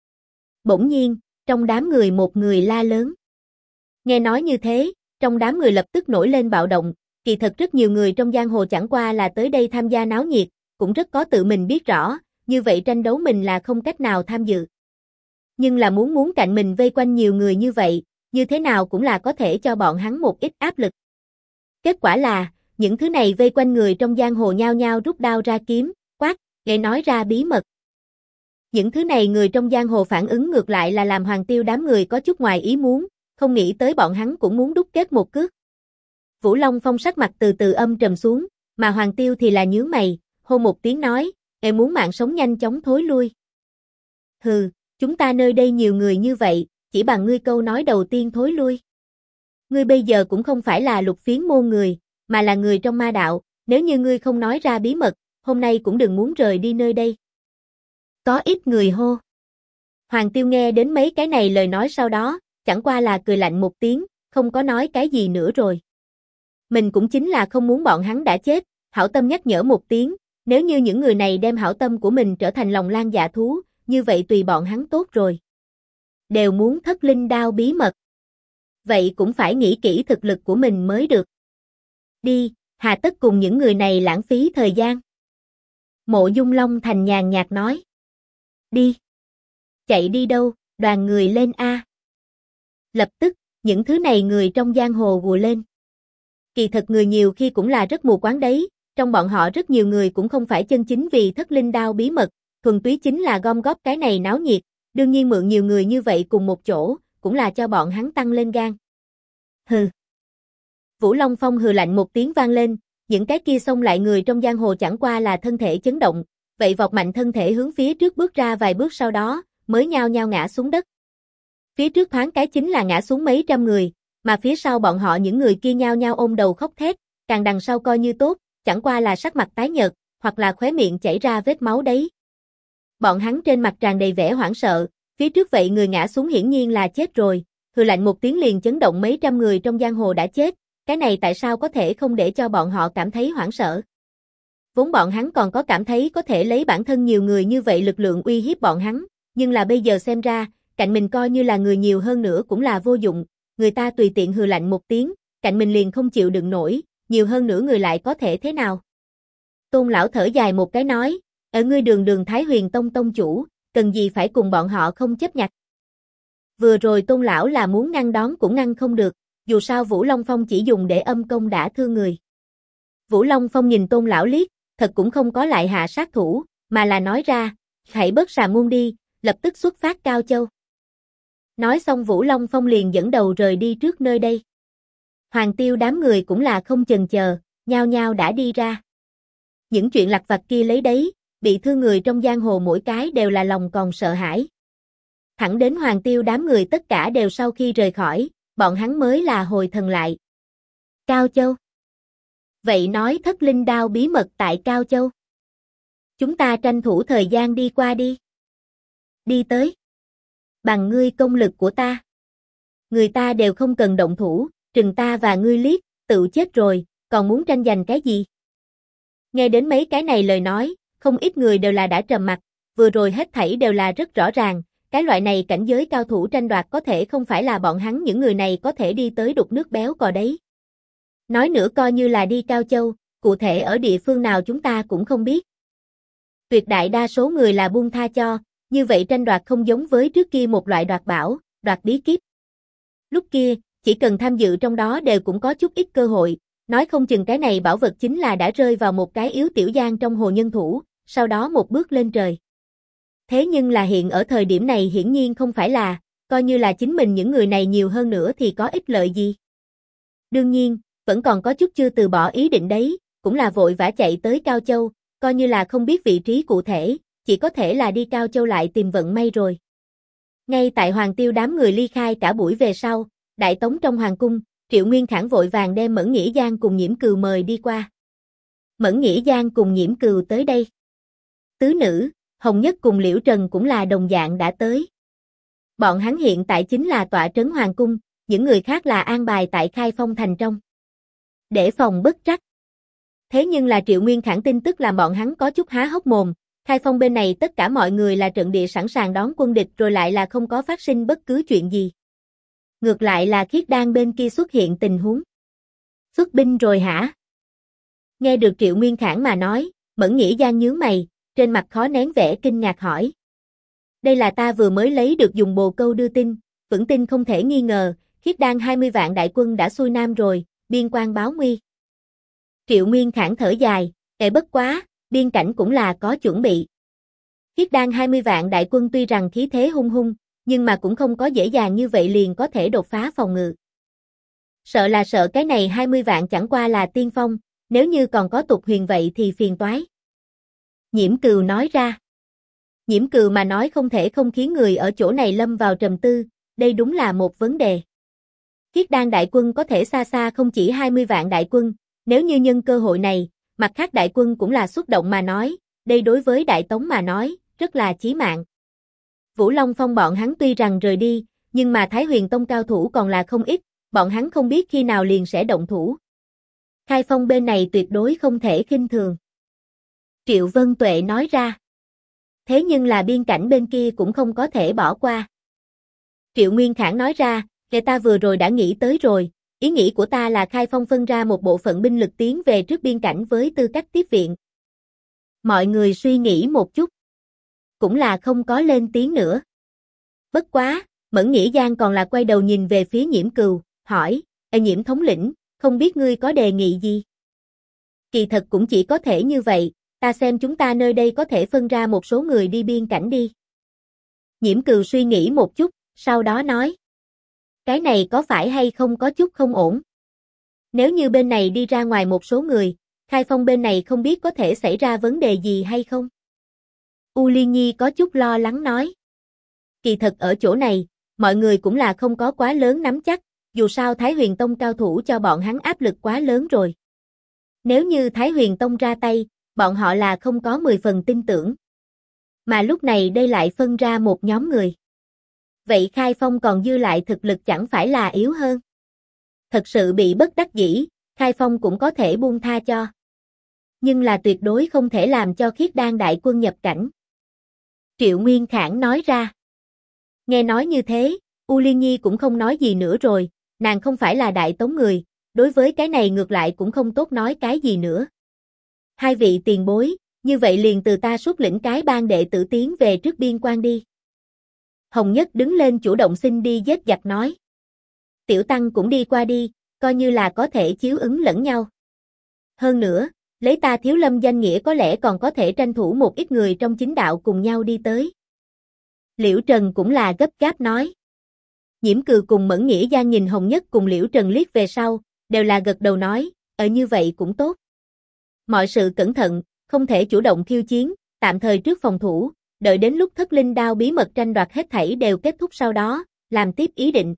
Bỗng nhiên, trong đám người một người la lớn. Nghe nói như thế, trong đám người lập tức nổi lên bạo động, kỳ thật rất nhiều người trong giang hồ chẳng qua là tới đây tham gia náo nhiệt, cũng rất có tự mình biết rõ, như vậy tranh đấu mình là không cách nào tham dự. Nhưng là muốn cạnh mình vây quanh nhiều người như vậy, như thế nào cũng là có thể cho bọn hắn một ít áp lực. Kết quả là, những thứ này vây quanh người trong giang hồ nhao nhao rút đao ra kiếm, quát, để nói ra bí mật. Những thứ này người trong giang hồ phản ứng ngược lại là làm Hoàng Tiêu đám người có chút ngoài ý muốn, không nghĩ tới bọn hắn cũng muốn đúc kết một cước. Vũ Long Phong sắc mặt từ từ âm trầm xuống, mà Hoàng Tiêu thì là nhướng mày, hô một tiếng nói, em muốn mạng sống nhanh chóng thối lui. Hừ, chúng ta nơi đây nhiều người như vậy, chỉ bằng ngươi câu nói đầu tiên thối lui. Ngươi bây giờ cũng không phải là Lục Phiến môn người, mà là người trong ma đạo, nếu như ngươi không nói ra bí mật, hôm nay cũng đừng muốn rời đi nơi đây. Có ít người hô. Hoàng Tiêu nghe đến mấy cái này lời nói sau đó, chẳng qua là cười lạnh một tiếng, không có nói cái gì nữa rồi. Mình cũng chính là không muốn bọn hắn đã chết, hảo tâm nhắc nhở một tiếng, nếu như những người này đem hảo tâm của mình trở thành lòng lang dạ thú, như vậy tùy bọn hắn tốt rồi. Đều muốn Thất Linh Đao bí mật. Vậy cũng phải nghĩ kỹ thực lực của mình mới được. Đi, hà tất cùng những người này lãng phí thời gian. Mộ Dung Long Thành nhàn nhạt nói. Đi. Chạy đi đâu, đoàn người lên a. Lập tức, những thứ này người trong giang hồ hùa lên. Kỳ thật người nhiều khi cũng là rất mù quáng đấy, trong bọn họ rất nhiều người cũng không phải chân chính vì thất linh đao bí mật, thuần túy chính là gom góp cái này náo nhiệt, đương nhiên mượn nhiều người như vậy cùng một chỗ, cũng là cho bọn hắn tăng lên gan. Hừ. Vũ Long Phong hừ lạnh một tiếng vang lên, những cái kia xông lại người trong giang hồ chẳng qua là thân thể chấn động, vậy vọt mạnh thân thể hướng phía trước bước ra vài bước sau đó, mới nhao nhao ngã xuống đất. Phía trước thoáng cái chính là ngã xuống mấy trăm người, mà phía sau bọn họ những người kia nhao nhao ôm đầu khóc thét, càng đằng sau coi như tốt, chẳng qua là sắc mặt tái nhợt, hoặc là khóe miệng chảy ra vết máu đấy. Bọn hắn trên mặt tràn đầy vẻ hoảng sợ, phía trước vậy người ngã xuống hiển nhiên là chết rồi, hừ lạnh một tiếng liền chấn động mấy trăm người trong giang hồ đã chết, cái này tại sao có thể không để cho bọn họ cảm thấy hoảng sợ. Vốn bọn hắn còn có cảm thấy có thể lấy bản thân nhiều người như vậy lực lượng uy hiếp bọn hắn, nhưng là bây giờ xem ra, cạnh mình coi như là người nhiều hơn nữa cũng là vô dụng, người ta tùy tiện hừ lạnh một tiếng, cạnh mình liền không chịu đựng nổi, nhiều hơn nữa người lại có thể thế nào. Tôn lão thở dài một cái nói, ở ngươi Đường Thái Huyền Tông tông chủ, cần gì phải cùng bọn họ không chấp nhặt. Vừa rồi Tôn lão là muốn ngăn đón cũng ngăn không được, dù sao Vũ Long Phong chỉ dùng để âm công đả thương người. Vũ Long Phong nhìn Tôn lão liếc, thật cũng không có lại hạ sát thủ, mà là nói ra, hãy bớt xà ngôn đi, lập tức xuất phát Cao Châu. Nói xong Vũ Long Phong liền dẫn đầu rời đi trước nơi đây. Hoàng Tiêu đám người cũng là không chần chờ, nhao nhao đã đi ra. Những chuyện lặt vặt kia lấy đấy, bị thương người trong giang hồ mỗi cái đều là lòng còn sợ hãi. Thẳng đến Hoàng Tiêu đám người tất cả đều sau khi rời khỏi, bọn hắn mới là hồi thần lại. Cao Châu. Vậy nói thất linh đao bí mật tại Cao Châu. Chúng ta tranh thủ thời gian đi qua đi. Đi tới. Bằng ngươi công lực của ta. Người ta đều không cần động thủ, trừng ta và ngươi liếc, tự chết rồi, còn muốn tranh giành cái gì? Nghe đến mấy cái này lời nói, không ít người đều là đã trầm mặt, vừa rồi hết thảy đều là rất rõ ràng, cái loại này cảnh giới cao thủ tranh đoạt có thể không phải là bọn hắn những người này có thể đi tới đục nước béo cò đấy. Nói nữa coi như là đi Cao Châu, cụ thể ở địa phương nào chúng ta cũng không biết. Tuyệt đại đa số người là buông tha cho, như vậy tranh đoạt không giống với trước kia một loại đoạt bảo, đoạt bí kíp. Lúc kia, chỉ cần tham dự trong đó đều cũng có chút ít cơ hội, nói không chừng cái này bảo vật chính là đã rơi vào một cái yếu tiểu giang trong hồ nhân thủ, sau đó một bước lên trời. Thế nhưng là hiện ở thời điểm này hiển nhiên không phải là, coi như là chính mình những người này nhiều hơn nữa thì có ích lợi gì. Đương nhiên, vẫn còn có chút chưa từ bỏ ý định đấy, cũng là vội vã chạy tới Cao Châu, coi như là không biết vị trí cụ thể, chỉ có thể là đi Cao Châu lại tìm vận may rồi. Ngay tại Hoàng Tiêu đám người ly khai cả buổi về sau, đại tống trong hoàng cung, Triệu Nguyên Khải vội vàng đem Mẫn Nghĩa Giang cùng Nhiễm Cừu mời đi qua. Mẫn Nghĩa Giang cùng Nhiễm Cừu tới đây. Tứ nữ, Hồng Nhất cùng Liễu Trần cũng là đồng dạng đã tới. Bọn hắn hiện tại chính là tọa trấn hoàng cung, những người khác là an bài tại Khai Phong thành trong. Để phòng bất trắc. Thế nhưng là Triệu Nguyên Khải tin tức làm bọn hắn có chút há hốc mồm, Khai Phong bên này tất cả mọi người là trận địa sẵn sàng đón quân địch rồi lại là không có phát sinh bất cứ chuyện gì. Ngược lại là Khiết Đan bên kia xuất hiện tình huống. Xuất binh rồi hả? Nghe được Triệu Nguyên Khải mà nói, Mẫn Nghĩa Giang nhướng mày, trên mặt khó nén vẻ kinh ngạc hỏi. Đây là ta vừa mới lấy được dùng bồ câu đưa tin, vững tin không thể nghi ngờ, Khiết Đan 20 vạn đại quân đã xuôi nam rồi, biên quan báo nguy. Triệu Nguyên Khải thở dài, bất quá, biên cảnh cũng là có chuẩn bị. Khiết Đan 20 vạn đại quân tuy rằng khí thế hung hung, nhưng mà cũng không có dễ dàng như vậy liền có thể đột phá phòng ngự. Sợ là sợ cái này 20 vạn chẳng qua là tiên phong, nếu như còn có tục huyền vậy thì phiền toái. Nhiễm Cừu nói ra. Nhiễm Cừu mà nói không thể không khiến người ở chỗ này lâm vào trầm tư, đây đúng là một vấn đề. Khiết Đan đại quân có thể xa xa không chỉ 20 vạn đại quân, nếu như nhân cơ hội này, mặt khác đại quân cũng là xuất động mà nói, đây đối với Đại Tống mà nói, rất là chí mạng. Vũ Long Phong bọn hắn tuy rằng rời đi, nhưng mà Thái Huyền Tông cao thủ còn là không ít, bọn hắn không biết khi nào liền sẽ động thủ. Khai Phong bên này tuyệt đối không thể khinh thường. Triệu Vân Tuệ nói ra. Thế nhưng là biên cảnh bên kia cũng không có thể bỏ qua. Triệu Nguyên Khải nói ra, Kể ta vừa rồi đã nghĩ tới rồi, ý nghĩ của ta là khai phong phân ra một bộ phận binh lực tiến về trước biên cảnh với tư cách tiếp viện. Mọi người suy nghĩ một chút. Cũng là không có lên tiếng nữa. Bất quá, Mẫn Nghĩa Giang còn là quay đầu nhìn về phía Nhiễm Cừu, hỏi, Nhiễm thống lĩnh, không biết ngươi có đề nghị gì? Kỳ thật cũng chỉ có thể như vậy, ta xem chúng ta nơi đây có thể phân ra một số người đi biên cảnh đi. Nhiễm Cừu suy nghĩ một chút, sau đó nói. Cái này có phải hay không có chút không ổn? Nếu như bên này đi ra ngoài một số người, khai phong bên này không biết có thể xảy ra vấn đề gì hay không? U Liên Nhi có chút lo lắng nói. Kỳ thật ở chỗ này, mọi người cũng là không có quá lớn nắm chắc, dù sao Thái Huyền Tông cao thủ cho bọn hắn áp lực quá lớn rồi. Nếu như Thái Huyền Tông ra tay, bọn họ là không có 10 phần tin tưởng. Mà lúc này đây lại phân ra một nhóm người. Vậy khai phong còn dư lại thực lực chẳng phải là yếu hơn. Thật sự bị bất đắc dĩ, khai phong cũng có thể buông tha cho. Nhưng là tuyệt đối không thể làm cho Khiết Đan đại quân nhập cảnh. Triệu Nguyên Khảng nói ra. Nghe nói như thế, U Liên Nhi cũng không nói gì nữa rồi, nàng không phải là đại tống người, đối với cái này ngược lại cũng không tốt nói cái gì nữa. Hai vị tiền bối, như vậy liền từ ta xuất lĩnh cái bang đệ tử tiến về trước biên quan đi. Hồng Nhất đứng lên chủ động xin đi giết giặc nói. Tiểu Tăng cũng đi qua đi, coi như là có thể chiếu ứng lẫn nhau. Hơn nữa, lấy ta Thiếu Lâm danh nghĩa có lẽ còn có thể tranh thủ một ít người trong chính đạo cùng nhau đi tới. Liễu Trần cũng là gấp gáp nói. Nhiễm Cừu cùng Mẫn Nghĩa Giang nhìn Hồng Nhất cùng Liễu Trần liếc về sau, đều là gật đầu nói, như vậy cũng tốt. Mọi sự cẩn thận, không thể chủ động khiêu chiến, tạm thời trước phòng thủ, đợi đến lúc Thất Linh Đao bí mật tranh đoạt hết thảy đều kết thúc sau đó, làm tiếp ý định.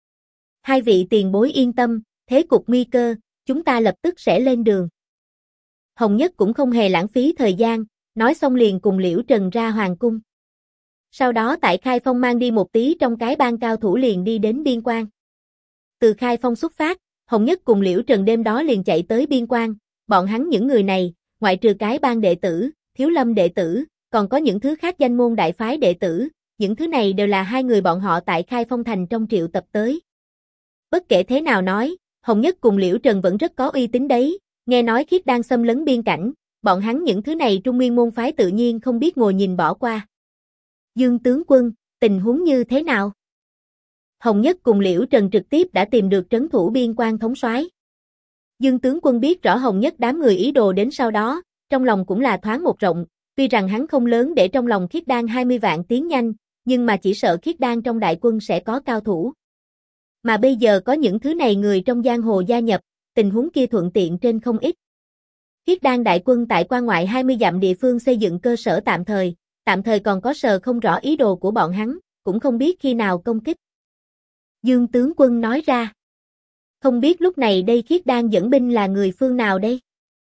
Hai vị tiền bối yên tâm, thế cục nguy cơ, chúng ta lập tức sẽ lên đường. Hồng Nhất cũng không hề lãng phí thời gian, nói xong liền cùng Liễu Trần ra hoàng cung. Sau đó tại Khai Phong mang đi một tí trong cái bang cao thủ liền đi đến biên quan. Từ Khai Phong xuất phát, Hồng Nhất cùng Liễu Trần đêm đó liền chạy tới biên quan, bọn hắn những người này, ngoại trừ cái bang đệ tử, Thiếu Lâm đệ tử, còn có những thứ khác danh môn đại phái đệ tử, những thứ này đều là hai người bọn họ tại Khai Phong thành trong triệu tập tới. Bất kể thế nào nói, Hồng Nhất cùng Liễu Trần vẫn rất có uy tín đấy, nghe nói Khiết đang xâm lấn biên cảnh, bọn hắn những thứ này Trung Nguyên môn phái tự nhiên không biết ngồi nhìn bỏ qua. Dương tướng quân, tình huống như thế nào? Hồng Nhất cùng Liễu Trần trực tiếp đã tìm được trấn thủ biên quan thống soái. Dương tướng quân biết rõ Hồng Nhất đám người ý đồ đến sau đó, trong lòng cũng là thoáng một rộng, tuy rằng hắn không lớn để trong lòng Khiết Đan 20 vạn tiến nhanh, nhưng mà chỉ sợ Khiết Đan trong đại quân sẽ có cao thủ. Mà bây giờ có những thứ này người trong giang hồ gia nhập, tình huống kia thuận tiện trên không ít. Khiết Đan đại quân tại quan ngoại 20 dặm địa phương xây dựng cơ sở tạm thời còn có sờ không rõ ý đồ của bọn hắn, cũng không biết khi nào công kích. Dương tướng quân nói ra. Không biết lúc này đây Khiết Đan dẫn binh là người phương nào đây?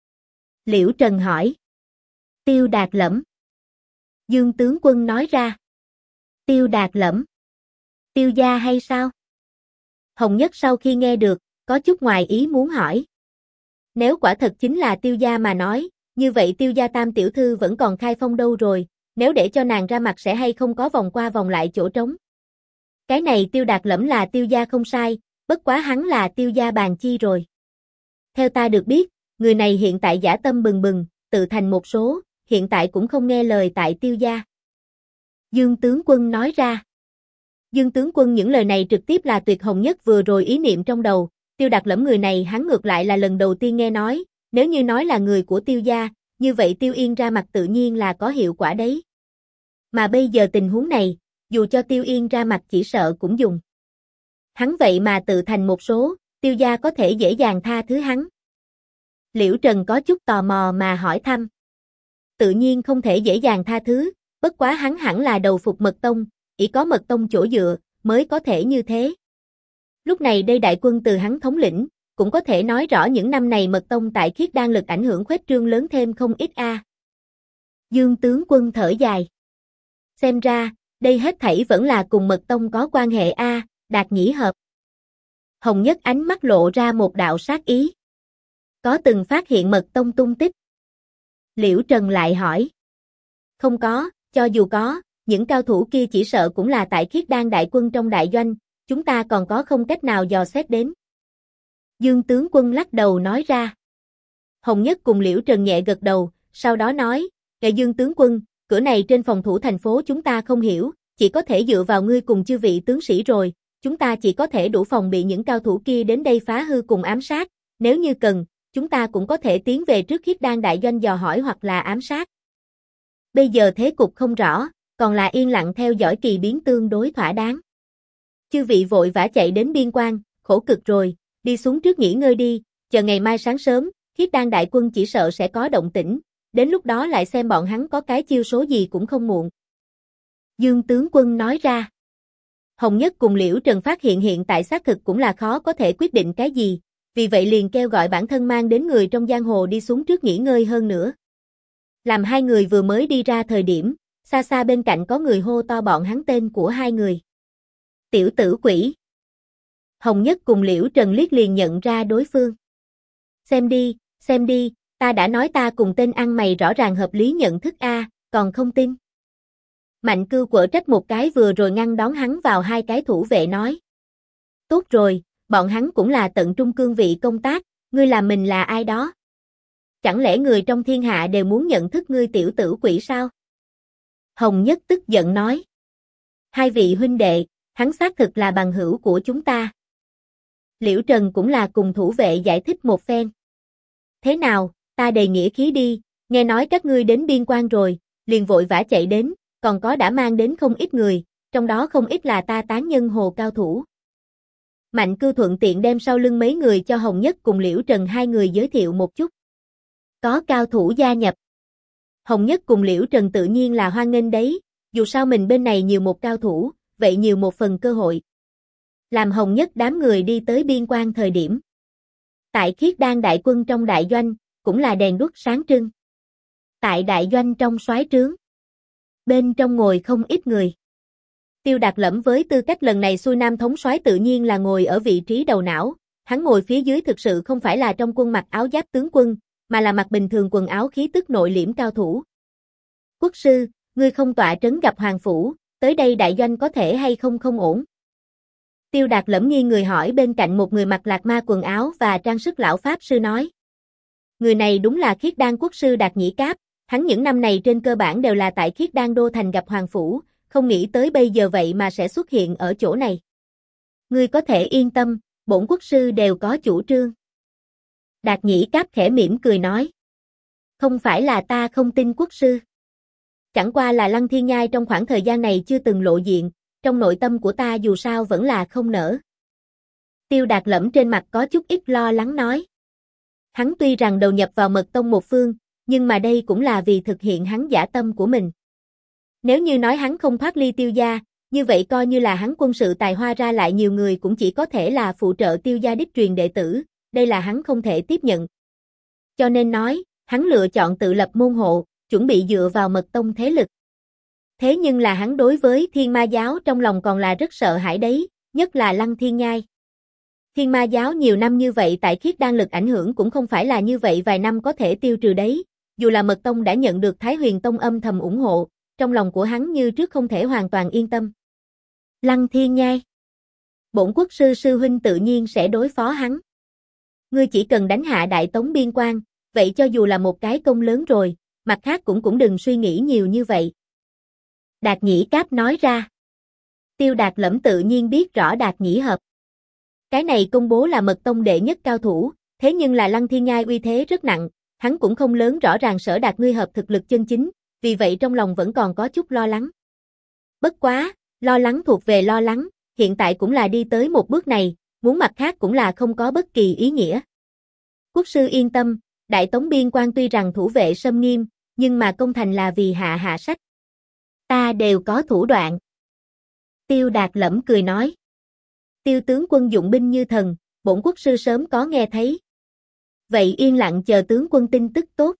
Liễu Trần hỏi. Tiêu Đạt Lẫm. Dương tướng quân nói ra. Tiêu Đạt Lẫm. Tiêu gia hay sao? Hồng Nhất sau khi nghe được, có chút ngoài ý muốn hỏi. Nếu quả thật chính là Tiêu gia mà nói, như vậy Tiêu gia tam tiểu thư vẫn còn Khai Phong đâu rồi, nếu để cho nàng ra mặt sẽ hay không có vòng qua vòng lại chỗ trống. Cái này Tiêu Đạt Lẫm là Tiêu gia không sai, bất quá hắn là Tiêu gia bàn chi rồi. Theo ta được biết, người này hiện tại dã tâm bừng bừng, tự thành một số, hiện tại cũng không nghe lời tại Tiêu gia. Dương tướng quân nói ra. Dương tướng quân những lời này trực tiếp là tuyệt Hồng Nhất vừa rồi ý niệm trong đầu, Tiêu Đạt Lẫm người này hắn ngược lại là lần đầu tiên nghe nói, nếu như nói là người của Tiêu gia, như vậy Tiêu Yên ra mặt tự nhiên là có hiệu quả đấy. Mà bây giờ tình huống này, dù cho Tiêu Yên ra mặt chỉ sợ cũng dùng. Hắn vậy mà tự thành một số, Tiêu gia có thể dễ dàng tha thứ hắn. Liễu Trần có chút tò mò mà hỏi thăm. Tự nhiên không thể dễ dàng tha thứ, bất quá hắn hẳn là đầu phục Mật Tông, chỉ có Mật Tông chỗ dựa, mới có thể như thế. Lúc này đây đại quân từ hắn thống lĩnh, cũng có thể nói rõ những năm này Mật Tông tại Khiết Đan lực ảnh hưởng khuếch trương lớn thêm không ít a. Dương tướng quân thở dài. Xem ra, đây hết thảy vẫn là cùng Mật Tông có quan hệ a, Đạt nhĩ hợp. Hồng Nhất ánh mắt lộ ra một đạo sát ý. Có từng phát hiện Mật Tông tung tích? Liễu Trần lại hỏi. Không có, cho dù có, những cao thủ kia chỉ sợ cũng là tại Khiết Đan đại quân trong đại doanh, chúng ta còn có không cách nào dò xét đến. Dương tướng quân lắc đầu nói ra. Hồng Nhất cùng Liễu Trần nhẹ gật đầu, sau đó nói, Dương tướng quân, cửa này trên phòng thủ thành phố chúng ta không hiểu, chỉ có thể dựa vào ngươi cùng chư vị tướng sĩ rồi, chúng ta chỉ có thể đủ phòng bị những cao thủ kia đến đây phá hư cùng ám sát, nếu như cần, chúng ta cũng có thể tiến về trước Khiết Đan đại doanh dò hỏi hoặc là ám sát. Bây giờ thế cục không rõ, còn là yên lặng theo dõi kỳ biến tương đối thỏa đáng. Chư vị vội vã chạy đến biên quan, khổ cực rồi, đi xuống trước nghỉ ngơi đi, chờ ngày mai sáng sớm, Khiết Đan đại quân chỉ sợ sẽ có động tĩnh, đến lúc đó lại xem bọn hắn có cái chiêu số gì cũng không muộn. Dương tướng quân nói ra. Hồng Nhất cùng Liễu Trần phát hiện hiện tại xác thực cũng là khó có thể quyết định cái gì, vì vậy liền kêu gọi bản thân mang đến người trong giang hồ đi xuống trước nghỉ ngơi hơn nữa. Làm hai người vừa mới đi ra thời điểm, xa xa bên cạnh có người hô to bọn hắn tên của hai người. Tiểu tử quỷ. Hồng Nhất cùng Liễu Trần liếc liền nhận ra đối phương. Xem đi, ta đã nói ta cùng tên ăn mày rõ ràng hợp lý nhận thức a, còn không tin. Mạnh Cưu quở trách một cái vừa rồi ngăn đón hắn vào hai cái thủ vệ nói. Tốt rồi, bọn hắn cũng là tận trung cương vị công tác, ngươi làm mình là ai đó? Chẳng lẽ người trong thiên hạ đều muốn nhận thức ngươi tiểu tử quỷ sao? Hồng Nhất tức giận nói. Hai vị huynh đệ, hắn xác thực là bằng hữu của chúng ta. Liễu Trần cũng là cùng thủ vệ giải thích một phen. Thế nào, ta đề nghĩa khí đi, nghe nói các ngươi đến biên quan rồi, liền vội vã chạy đến, còn có đã mang đến không ít người, trong đó không ít là ta tán nhân hồ cao thủ. Mạnh Cưu thuận tiện đem sau lưng mấy người cho Hồng Nhất cùng Liễu Trần hai người giới thiệu một chút. Có cao thủ gia nhập. Hồng Nhất cùng Liễu Trần tự nhiên là hoan nghênh đấy, dù sao mình bên này nhiều một cao thủ, vậy nhiều một phần cơ hội. Làm Hồng Nhất đám người đi tới biên quan thời điểm. Tại Khiết Đan đại quân trong đại doanh, cũng là đèn đuốc sáng trưng. Tại đại doanh trong soái trướng. Bên trong ngồi không ít người. Tiêu Đạt Lẫm với tư cách lần này xuôi nam thống soái tự nhiên là ngồi ở vị trí đầu não, hắn ngồi phía dưới thực sự không phải là trong quân mặc áo giáp tướng quân, mà là mặc bình thường quần áo khí tức nội liễm cao thủ. Quốc sư, ngươi không tọa trấn gặp hoàng phủ, tới đây đại doanh có thể hay không không ổn. Tiêu Đạt Lẫm nghi người hỏi bên cạnh một người mặc lạc ma quần áo và trang sức lão pháp sư nói. Người này đúng là Khiết Đan quốc sư Đạt Nhĩ Cáp, hắn những năm này trên cơ bản đều là tại Khiết Đan đô thành gặp hoàng phủ, không nghĩ tới bây giờ vậy mà sẽ xuất hiện ở chỗ này. Ngươi có thể yên tâm, bổn quốc sư đều có chủ trương. Đạt Nhĩ Cáp khẽ mỉm cười nói. Không phải là ta không tin quốc sư. Chẳng qua là Lăng Thiên Nhai trong khoảng thời gian này chưa từng lộ diện, trong nội tâm của ta dù sao vẫn là không nỡ. Tiêu Đạt Lẫm trên mặt có chút ít lo lắng nói. Hắn tuy rằng đầu nhập vào mật tông một phương, nhưng mà đây cũng là vì thực hiện hắn dã tâm của mình. Nếu như nói hắn không thoát ly Tiêu gia, như vậy coi như là hắn quân sự tài hoa ra lại nhiều người cũng chỉ có thể là phụ trợ Tiêu gia đích truyền đệ tử, đây là hắn không thể tiếp nhận. Cho nên nói, hắn lựa chọn tự lập môn hộ, chuẩn bị dựa vào mật tông thế lực. Thế nhưng là hắn đối với Thiên Ma giáo trong lòng còn là rất sợ hãi đấy, nhất là Lăng Thiên Nhai. Thiên Ma giáo nhiều năm như vậy tại Khiết Đan lực ảnh hưởng cũng không phải là như vậy vài năm có thể tiêu trừ đấy, dù là mật tông đã nhận được Thái Huyền Tông âm thầm ủng hộ, trong lòng của hắn như trước không thể hoàn toàn yên tâm. Lăng Thiên Nhai. Bổn quốc sư sư huynh tự nhiên sẽ đối phó hắn. Ngươi chỉ cần đánh hạ Đại Tống biên quan, vậy cho dù là một cái công lớn rồi, mặt khác cũng đừng suy nghĩ nhiều như vậy. Đạt Nhĩ Cáp nói ra. Tiêu Đạt Lẫm tự nhiên biết rõ Đạt Nhĩ Hợp. Cái này công bố là mật tông đệ nhất cao thủ, thế nhưng là Lăng Thiên Nhai uy thế rất nặng, hắn cũng không lớn rõ ràng Sở Đạt ngươi hợp thực lực chân chính, vì vậy trong lòng vẫn còn có chút lo lắng. Bất quá, lo lắng thuộc về lo lắng, hiện tại cũng là đi tới một bước này, muốn mặt khác cũng là không có bất kỳ ý nghĩa. Quốc sư yên tâm, Đại Tống biên quan tuy rằng thủ vệ xâm nghiêm, nhưng mà công thành là vì hạ sách. Ta đều có thủ đoạn. Tiêu Đạt Lẫm cười nói. Tiêu tướng quân dụng binh như thần, bổn quốc sư sớm có nghe thấy. Vậy yên lặng chờ tướng quân tin tức tốt.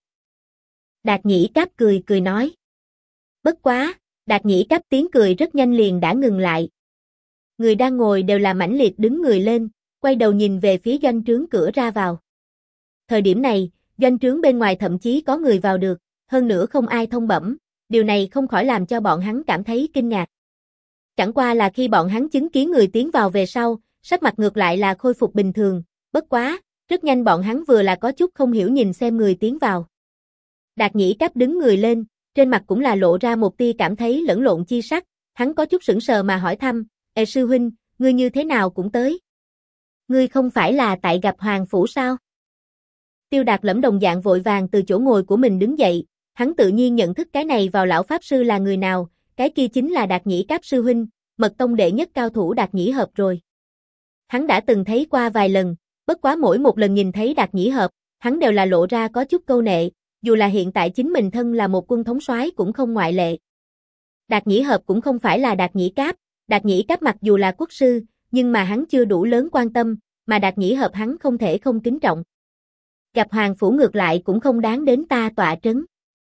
Đạt Nhĩ Cáp cười nói. Bất quá, Đạt Nhĩ Cáp tiếng cười rất nhanh liền đã ngừng lại. Người đang ngồi đều là mãnh liệt đứng người lên, quay đầu nhìn về phía doanh trướng cửa ra vào. Thời điểm này, doanh trướng bên ngoài thậm chí có người vào được, hơn nữa không ai thông bẩm, điều này không khỏi làm cho bọn hắn cảm thấy kinh ngạc. Chẳng qua là khi bọn hắn chứng kiến người tiến vào về sau, sắc mặt ngược lại là khôi phục bình thường, bất quá, rất nhanh bọn hắn vừa là có chút không hiểu nhìn xem người tiến vào. Đạt Nhĩ Cáp đứng người lên, trên mặt cũng là lộ ra một tia cảm thấy lẫn lộn chi sắc, hắn có chút sững sờ mà hỏi thăm, "Ê sư huynh, ngươi như thế nào cũng tới? Ngươi không phải là tại gặp Hoàng Phủ sao?" Tiêu Đạt Lẫm đồng dạng vội vàng từ chỗ ngồi của mình đứng dậy, hắn tự nhiên nhận thức cái này vào lão pháp sư là người nào, cái kia chính là Đạt Nhĩ Cáp sư huynh, mật tông đệ nhất cao thủ Đạt Nhĩ Hợp rồi. Hắn đã từng thấy qua vài lần, bất quá mỗi một lần nhìn thấy Đạt Nhĩ Hợp, hắn đều là lộ ra có chút câu nệ, dù là hiện tại chính mình thân là một quân thống soái cũng không ngoại lệ. Đạt Nhĩ Hợp cũng không phải là Đạt Nhĩ Cáp, Đạt Nhĩ Cáp mặc dù là quốc sư, nhưng mà hắn chưa đủ lớn quan tâm, mà Đạt Nhĩ Hợp hắn không thể không kính trọng. Gặp Hoàng Phủ ngược lại cũng không đáng đến ta tọa trấn.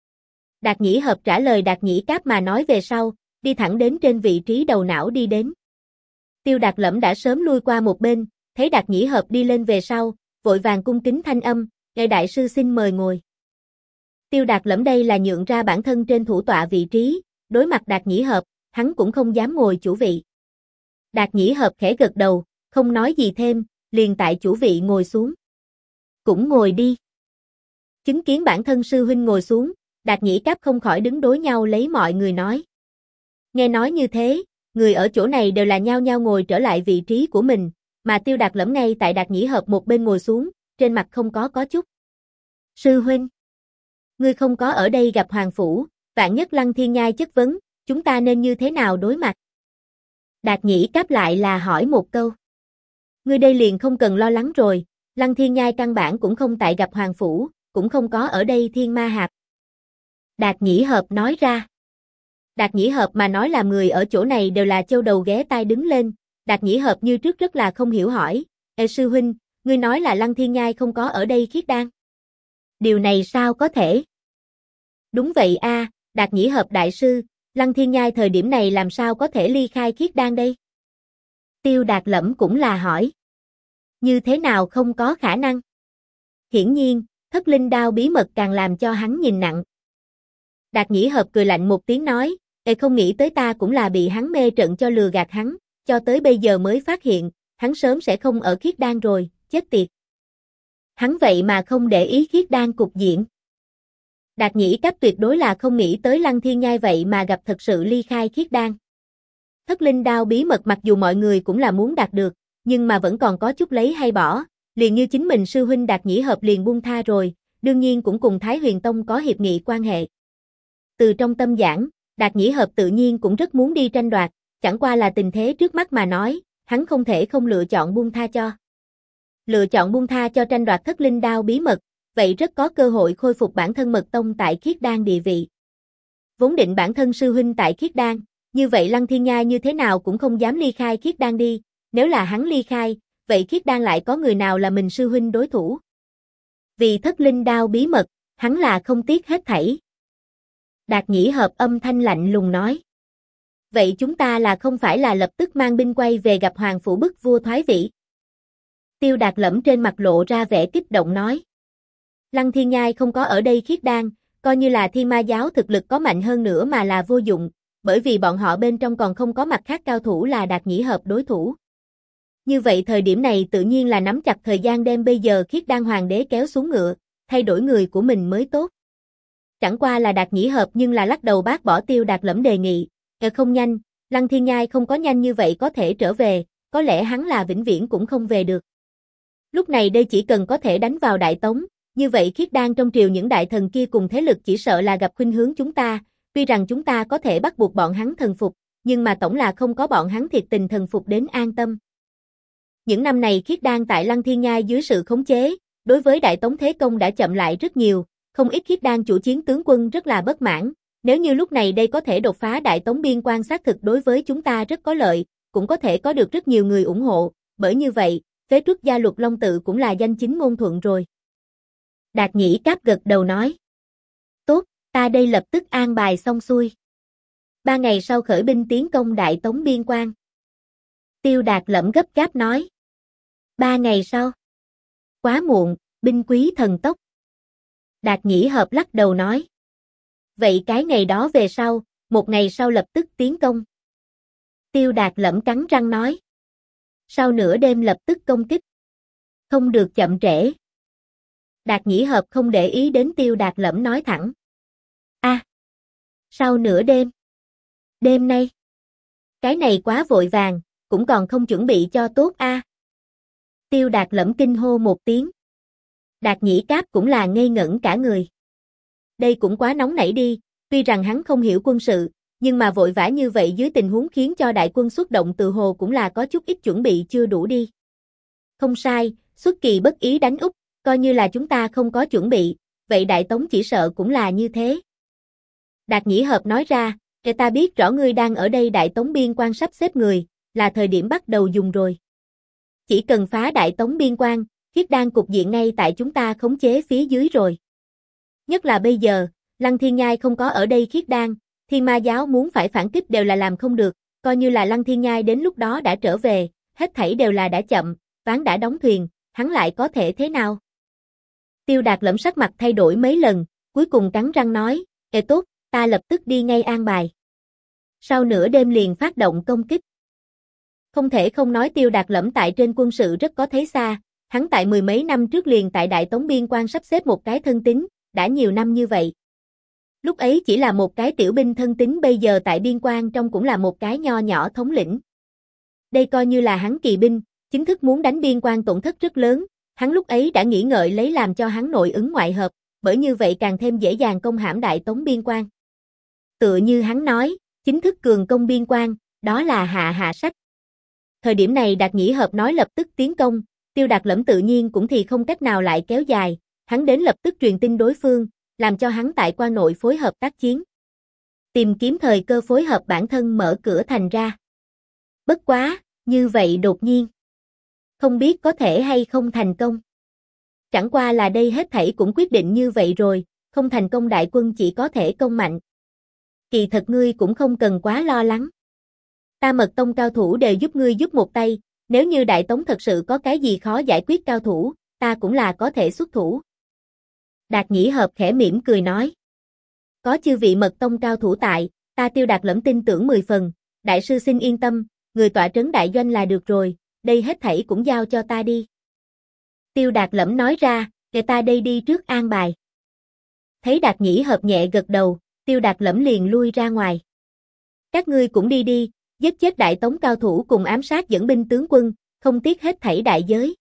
Đạt Nhĩ Hợp trả lời Đạt Nhĩ Cáp mà nói về sau, đi thẳng đến trên vị trí đầu não đi đến. Tiêu Đạt Lẫm đã sớm lui qua một bên, thấy Đạt Nhĩ Hợp đi lên về sau, vội vàng cung kính thanh âm, "Ngài đại sư xin mời ngồi." Tiêu Đạt Lẫm đây là nhượng ra bản thân trên thủ tọa vị trí, đối mặt Đạt Nhĩ Hợp, hắn cũng không dám ngồi chủ vị. Đạt Nhĩ Hợp khẽ gật đầu, không nói gì thêm, liền tại chủ vị ngồi xuống. "Cũng ngồi đi." Chứng kiến bản thân sư huynh ngồi xuống, Đạt Nhĩ Cáp không khỏi đứng đối nhau lấy mọi người nói. Nghe nói như thế, người ở chỗ này đều là nhao nhao ngồi trở lại vị trí của mình, mà Tiêu Đạt Lẫm ngay tại Đạt Nhĩ Hợp một bên ngồi xuống, trên mặt không có chút. "Sư huynh, ngươi không có ở đây gặp Hoàng Phủ, vạn nhất Lăng Thiên Nhai chất vấn, chúng ta nên như thế nào đối mặt?" Đạt Nhĩ Cáp lại là hỏi một câu. "Ngươi đây liền không cần lo lắng rồi, Lăng Thiên Nhai căn bản cũng không tại gặp Hoàng Phủ, cũng không có ở đây Thiên Ma Hạp." Đạt Nhĩ Hợp nói ra. Đạt Nhĩ Hợp mà nói làm người ở chỗ này đều là châu đầu ghé tai đứng lên, Đạt Nhĩ Hợp như trước rất là không hiểu hỏi, "Ê sư huynh, ngươi nói là Lăng Thiên Nhai không có ở đây khiết đan? Điều này sao có thể?" "Đúng vậy a, Đạt Nhĩ Hợp đại sư, Lăng Thiên Nhai thời điểm này làm sao có thể ly khai khiết đan đây?" Tiêu Đạt Lẫm cũng là hỏi. "Như thế nào không có khả năng?" Hiển nhiên, thất linh đao bí mật càng làm cho hắn nhìn nặng. Đạt Nhĩ Hợp cười lạnh một tiếng nói, "Ê không nghĩ tới ta cũng là bị hắn mê trận cho lừa gạt hắn, cho tới bây giờ mới phát hiện, hắn sớm sẽ không ở khiết đan rồi, chết tiệt." Hắn vậy mà không để ý khiết đan cục diện. Đạt Nhĩ Cáp tuyệt đối là không nghĩ tới Lăng Thiên Nhai vậy mà gặp thật sự ly khai khiết đan. Thất linh đao bí mật mặc dù mọi người cũng là muốn đạt được, nhưng mà vẫn còn có chút lấy hay bỏ, liền như chính mình sư huynh Đạt Nhĩ Hợp liền buông tha rồi, đương nhiên cũng cùng Thái Huyền Tông có hiệp nghị quan hệ. Từ trong tâm giảng, Đạt Nhĩ Hợp tự nhiên cũng rất muốn đi tranh đoạt, chẳng qua là tình thế trước mắt mà nói, hắn không thể không lựa chọn buông tha cho. Lựa chọn buông tha cho tranh đoạt thất linh đao bí mật, vậy rất có cơ hội khôi phục bản thân mật tông tại khiết đan địa vị. Vốn định bản thân sư huynh tại khiết đan, như vậy Lăng Thiên Nhai như thế nào cũng không dám ly khai khiết đan đi, nếu là hắn ly khai, vậy khiết đan lại có người nào là mình sư huynh đối thủ? Vì thất linh đao bí mật, hắn là không tiếc hết thảy. Đạt Nhĩ Hợp âm thanh lạnh lùng nói. Vậy chúng ta là không phải là lập tức mang binh quay về gặp Hoàng Phủ bức vua thoái vị? Tiêu Đạt Lẫm trên mặt lộ ra vẻ kích động nói. Lăng Thiên Nhai không có ở đây khiết đan, coi như là Thiên Ma giáo thực lực có mạnh hơn nữa mà là vô dụng, bởi vì bọn họ bên trong còn không có mặt khác cao thủ là Đạt Nhĩ Hợp đối thủ. Như vậy thời điểm này tự nhiên là nắm chặt thời gian đem bây giờ khiết đan hoàng đế kéo xuống ngựa, thay đổi người của mình mới tốt. Chẳng qua là Đạt Nhĩ Hợp nhưng là lắc đầu bác bỏ Tiêu Đạt Lẫm đề nghị, không nhanh, Lăng Thiên Nhai không có nhanh như vậy có thể trở về, có lẽ hắn là vĩnh viễn cũng không về được. Lúc này đây chỉ cần có thể đánh vào Đại Tống, như vậy khiết đan trong triều những đại thần kia cùng thế lực chỉ sợ là gặp khuynh hướng chúng ta, tuy rằng chúng ta có thể bắt buộc bọn hắn thần phục, nhưng mà tổng là không có bọn hắn thiệt tình thần phục đến an tâm. Những năm này khiết đan tại Lăng Thiên Nhai dưới sự khống chế, đối với Đại Tống thế công đã chậm lại rất nhiều, không ít khiết đan chủ chiến tướng quân rất là bất mãn, nếu như lúc này đây có thể đột phá Đại Tống biên quan xác thực đối với chúng ta rất có lợi, cũng có thể có được rất nhiều người ủng hộ, bởi như vậy, phế truất gia luật Long Tự cũng là danh chính ngôn thuận rồi. Đạt Nhĩ Cáp gật đầu nói. Tốt, ta đây lập tức an bài xong xuôi. 3 ngày sau khởi binh tiến công Đại Tống biên quan. Tiêu Đạt Lẫm gấp gáp nói. 3 ngày sau. Quá muộn, binh quý thần tốc. Đạt Nhĩ Hợp lắc đầu nói. Vậy cái ngày đó về sau, 1 ngày sau lập tức tiến công. Tiêu Đạt Lẫm cắn răng nói. Sau nửa đêm lập tức công kích. Không được chậm trễ. Đạt Nhĩ Hợp không để ý đến Tiêu Đạt Lẫm nói thẳng. Sau nửa đêm. Đêm nay. Cái này quá vội vàng, cũng còn không chuẩn bị cho tốt a. Tiêu Đạt Lẫm kinh hô một tiếng. Đạt Nhĩ Cáp cũng là ngây ngẩn cả người. Đây cũng quá nóng nảy đi, tuy rằng hắn không hiểu quân sự, nhưng mà vội vã như vậy dưới tình huống khiến cho đại quân xuất động tự hồ cũng là có chút ít chuẩn bị chưa đủ đi. Không sai, xuất kỳ bất ý đánh Úc, coi như là chúng ta không có chuẩn bị, vậy Đại Tống chỉ sợ cũng là như thế. Đạt Nhĩ Hợp nói ra, để ta biết rõ ngươi đang ở đây Đại Tống biên quan sắp xếp người, là thời điểm bắt đầu dùng rồi. Chỉ cần phá Đại Tống biên quan, Khiết Đan cục diện ngay tại chúng ta khống chế phía dưới rồi. Nhất là bây giờ, Lăng Thiên Nhai không có ở đây Khiết Đan, Thiên Ma giáo muốn phải phản kích đều là làm không được, coi như là Lăng Thiên Nhai đến lúc đó đã trở về, hết thảy đều là đã chậm, ván đã đóng thuyền, hắn lại có thể thế nào? Tiêu Đạt Lẫm sắc mặt thay đổi mấy lần, cuối cùng cắn răng nói, tốt, ta lập tức đi ngay an bài. Sau nửa đêm liền phát động công kích. Không thể không nói Tiêu Đạt Lẫm tại trên quân sự rất có thấy xa, hắn tại mười mấy năm trước liền tại Đại Tống biên quan sắp xếp một cái thân tín, đã nhiều năm như vậy. Lúc ấy chỉ là một cái tiểu binh thân tín, bây giờ tại biên quan trong cũng là một cái nho nhỏ thống lĩnh. Đây coi như là hắn kỳ binh, chính thức muốn đánh biên quan tổn thất rất lớn, hắn lúc ấy đã nghĩ ngợi lấy làm cho hắn nội ứng ngoại hợp, bởi như vậy càng thêm dễ dàng công hãm Đại Tống biên quan. Tựa như hắn nói, chính thức cường công biên quan, đó là hạ sách. Thời điểm này Đạt Nhĩ Hợp nói lập tức tiến công, Tiêu Đạt Lẫm tự nhiên cũng thì không cách nào lại kéo dài, hắn đến lập tức truyền tin đối phương, làm cho hắn tại quan nội phối hợp tác chiến. Tìm kiếm thời cơ phối hợp bản thân mở cửa thành ra. Bất quá, như vậy đột nhiên. Không biết có thể hay không thành công. Chẳng qua là đây hết thảy cũng quyết định như vậy rồi, không thành công đại quân chỉ có thể công mạnh. Kỳ thật ngươi cũng không cần quá lo lắng. Ta Mật Tông cao thủ đều giúp ngươi giúp một tay, nếu như Đại Tống thật sự có cái gì khó giải quyết cao thủ, ta cũng là có thể xuất thủ. Đạt Nhĩ Hợp khẽ mỉm cười nói. Có chư vị Mật Tông cao thủ tại, ta Tiêu Đạt Lẫm tin tưởng 10 phần, đại sư xin yên tâm, người tọa trấn đại doanh là được rồi, đây hết thảy cũng giao cho ta đi. Tiêu Đạt Lẫm nói ra, để ta đây đi trước an bài. Thấy Đạt Nhĩ Hợp nhẹ gật đầu, Tiêu Đạt Lẫm liền lui ra ngoài. Các ngươi cũng đi đi, giết chết Đại Tống cao thủ cùng ám sát dẫn binh tướng quân, không tiếc hết thảy đại giới.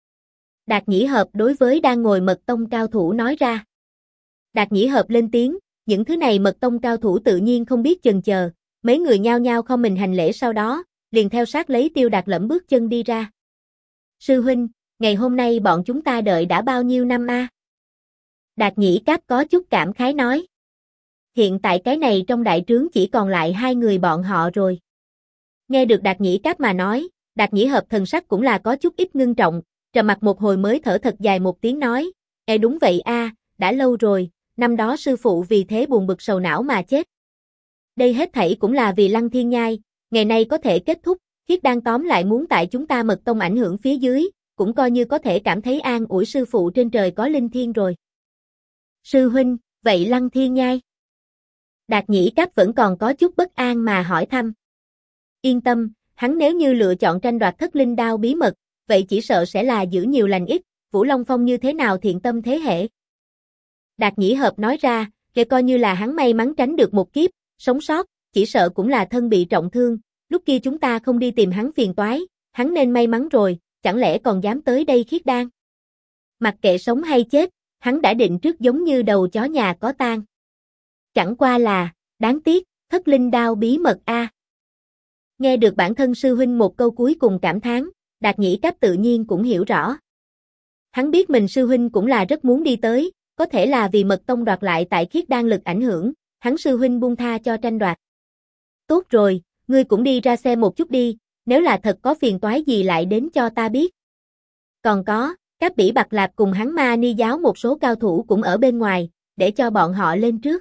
Đạt Nhĩ Hợp đối với đang ngồi Mật Tông cao thủ nói ra. Đạt Nhĩ Hợp lên tiếng, những thứ này Mật Tông cao thủ tự nhiên không biết chần chờ, mấy người nhao nhao không mình hành lễ, sau đó, liền theo sát lấy Tiêu Đạt Lẫm bước chân đi ra. Sư huynh, ngày hôm nay bọn chúng ta đợi đã bao nhiêu năm a? Đạt Nhĩ Cáp có chút cảm khái nói. Hiện tại cái này trong đại trướng chỉ còn lại hai người bọn họ rồi. Nghe được Đạt Nhĩ Cáp mà nói, Đạt Nhĩ Hợp thần sắc cũng là có chút ít ngưng trọng, trầm mặt một hồi mới thở thật dài một tiếng nói, đúng vậy a, đã lâu rồi, năm đó sư phụ vì thế buồn bực sầu não mà chết. Đây hết thảy cũng là vì Lăng Thiên Nhai, ngày nay có thể kết thúc, Khiết Đan tóm lại muốn tại chúng ta Mật Tông ảnh hưởng phía dưới, cũng coi như có thể cảm thấy an ủi sư phụ trên trời có linh thiêng rồi. Sư huynh, vậy Lăng Thiên Nhai? Đạt Nhĩ Cáp vẫn còn có chút bất an mà hỏi thăm. Yên tâm, hắn nếu như lựa chọn tranh đoạt thất linh đao bí mật, vậy chỉ sợ sẽ là giữ nhiều lành ít, Vũ Long Phong như thế nào thiện tâm thế hệ. Đạt Nhĩ Hợp nói ra, kể coi như là hắn may mắn tránh được một kiếp, sống sót, chỉ sợ cũng là thân bị trọng thương, lúc kia chúng ta không đi tìm hắn phiền toái, hắn nên may mắn rồi, chẳng lẽ còn dám tới đây Khiết Đan. Mặc kệ sống hay chết, hắn đã định trước giống như đầu chó nhà có tang. Chẳng qua là, đáng tiếc, thất linh đao bí mật a. Nghe được bản thân sư huynh một câu cuối cùng cảm thán, Đạt Nhĩ Cáp tự nhiên cũng hiểu rõ. Hắn biết mình sư huynh cũng là rất muốn đi tới, có thể là vì Mật Tông đoạt lại tại Khiết Đan lực ảnh hưởng, hắn sư huynh buông tha cho tranh đoạt. Tốt rồi, ngươi cũng đi ra xe một chút đi, nếu là thật có phiền toái gì lại đến cho ta biết. Còn có, các bỉ Bạc Lạp cùng hắn Ma Ni giáo một số cao thủ cũng ở bên ngoài, để cho bọn họ lên trước.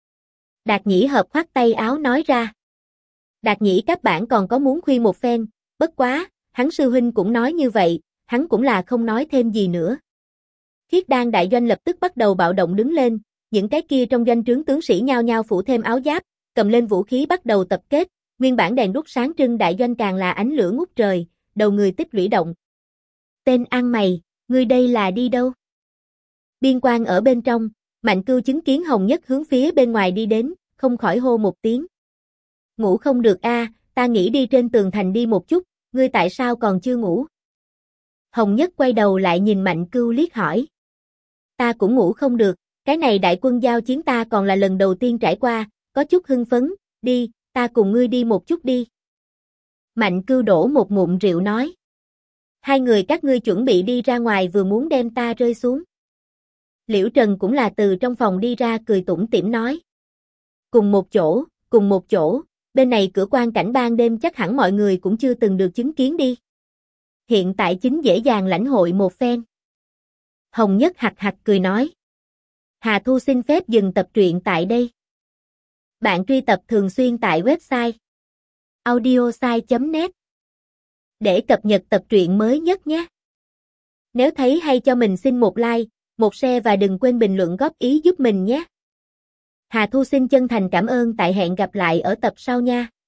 Đạt Nhĩ Hợp khoát tay áo nói ra. Đạt Nhĩ các bạn còn có muốn khuyên một phen, bất quá, hắn sư huynh cũng nói như vậy, hắn cũng là không nói thêm gì nữa. Khiết Đan đại doanh lập tức bắt đầu bạo động đứng lên, những cái kia trong doanh trướng tướng sĩ nhao nhao phủ thêm áo giáp, cầm lên vũ khí bắt đầu tập kết, Nguyên bản đèn đuốc sáng trưng đại doanh càng là ánh lửa ngút trời, đầu người tích lũy động. Tên ăn mày, ngươi đây là đi đâu? Biên quan ở bên trong, Mạnh Cưu chứng kiến Hồng Nhất hướng phía bên ngoài đi đến, không khỏi hô một tiếng. Ngủ không được a, ta nghĩ đi trên tường thành đi một chút, ngươi tại sao còn chưa ngủ? Hồng Nhất quay đầu lại nhìn Mạnh Cưu liếc hỏi. Ta cũng ngủ không được, cái này đại quân giao chiến ta còn là lần đầu tiên trải qua, có chút hưng phấn, đi, ta cùng ngươi đi một chút đi. Mạnh Cưu đổ một ngụm rượu nói. Hai người các ngươi chuẩn bị đi ra ngoài vừa muốn đem ta rơi xuống. Liễu Trần cũng là từ trong phòng đi ra cười tủm tỉm nói. Cùng một chỗ, bên này cửa quan cảnh ban đêm chắc hẳn mọi người cũng chưa từng được chứng kiến đi. Hiện tại chính dễ dàng lãnh hội một phen. Hồng Nhất hạch hạch cười nói. Hà Thu xin phép dừng tập truyện tại đây. Bạn truy tập thường xuyên tại website audiosai.net để cập nhật tập truyện mới nhất nhé. Nếu thấy hay cho mình xin một like, một share và đừng quên bình luận góp ý giúp mình nhé. Hà Thu xin chân thành cảm ơn, tại hẹn gặp lại ở tập sau nha.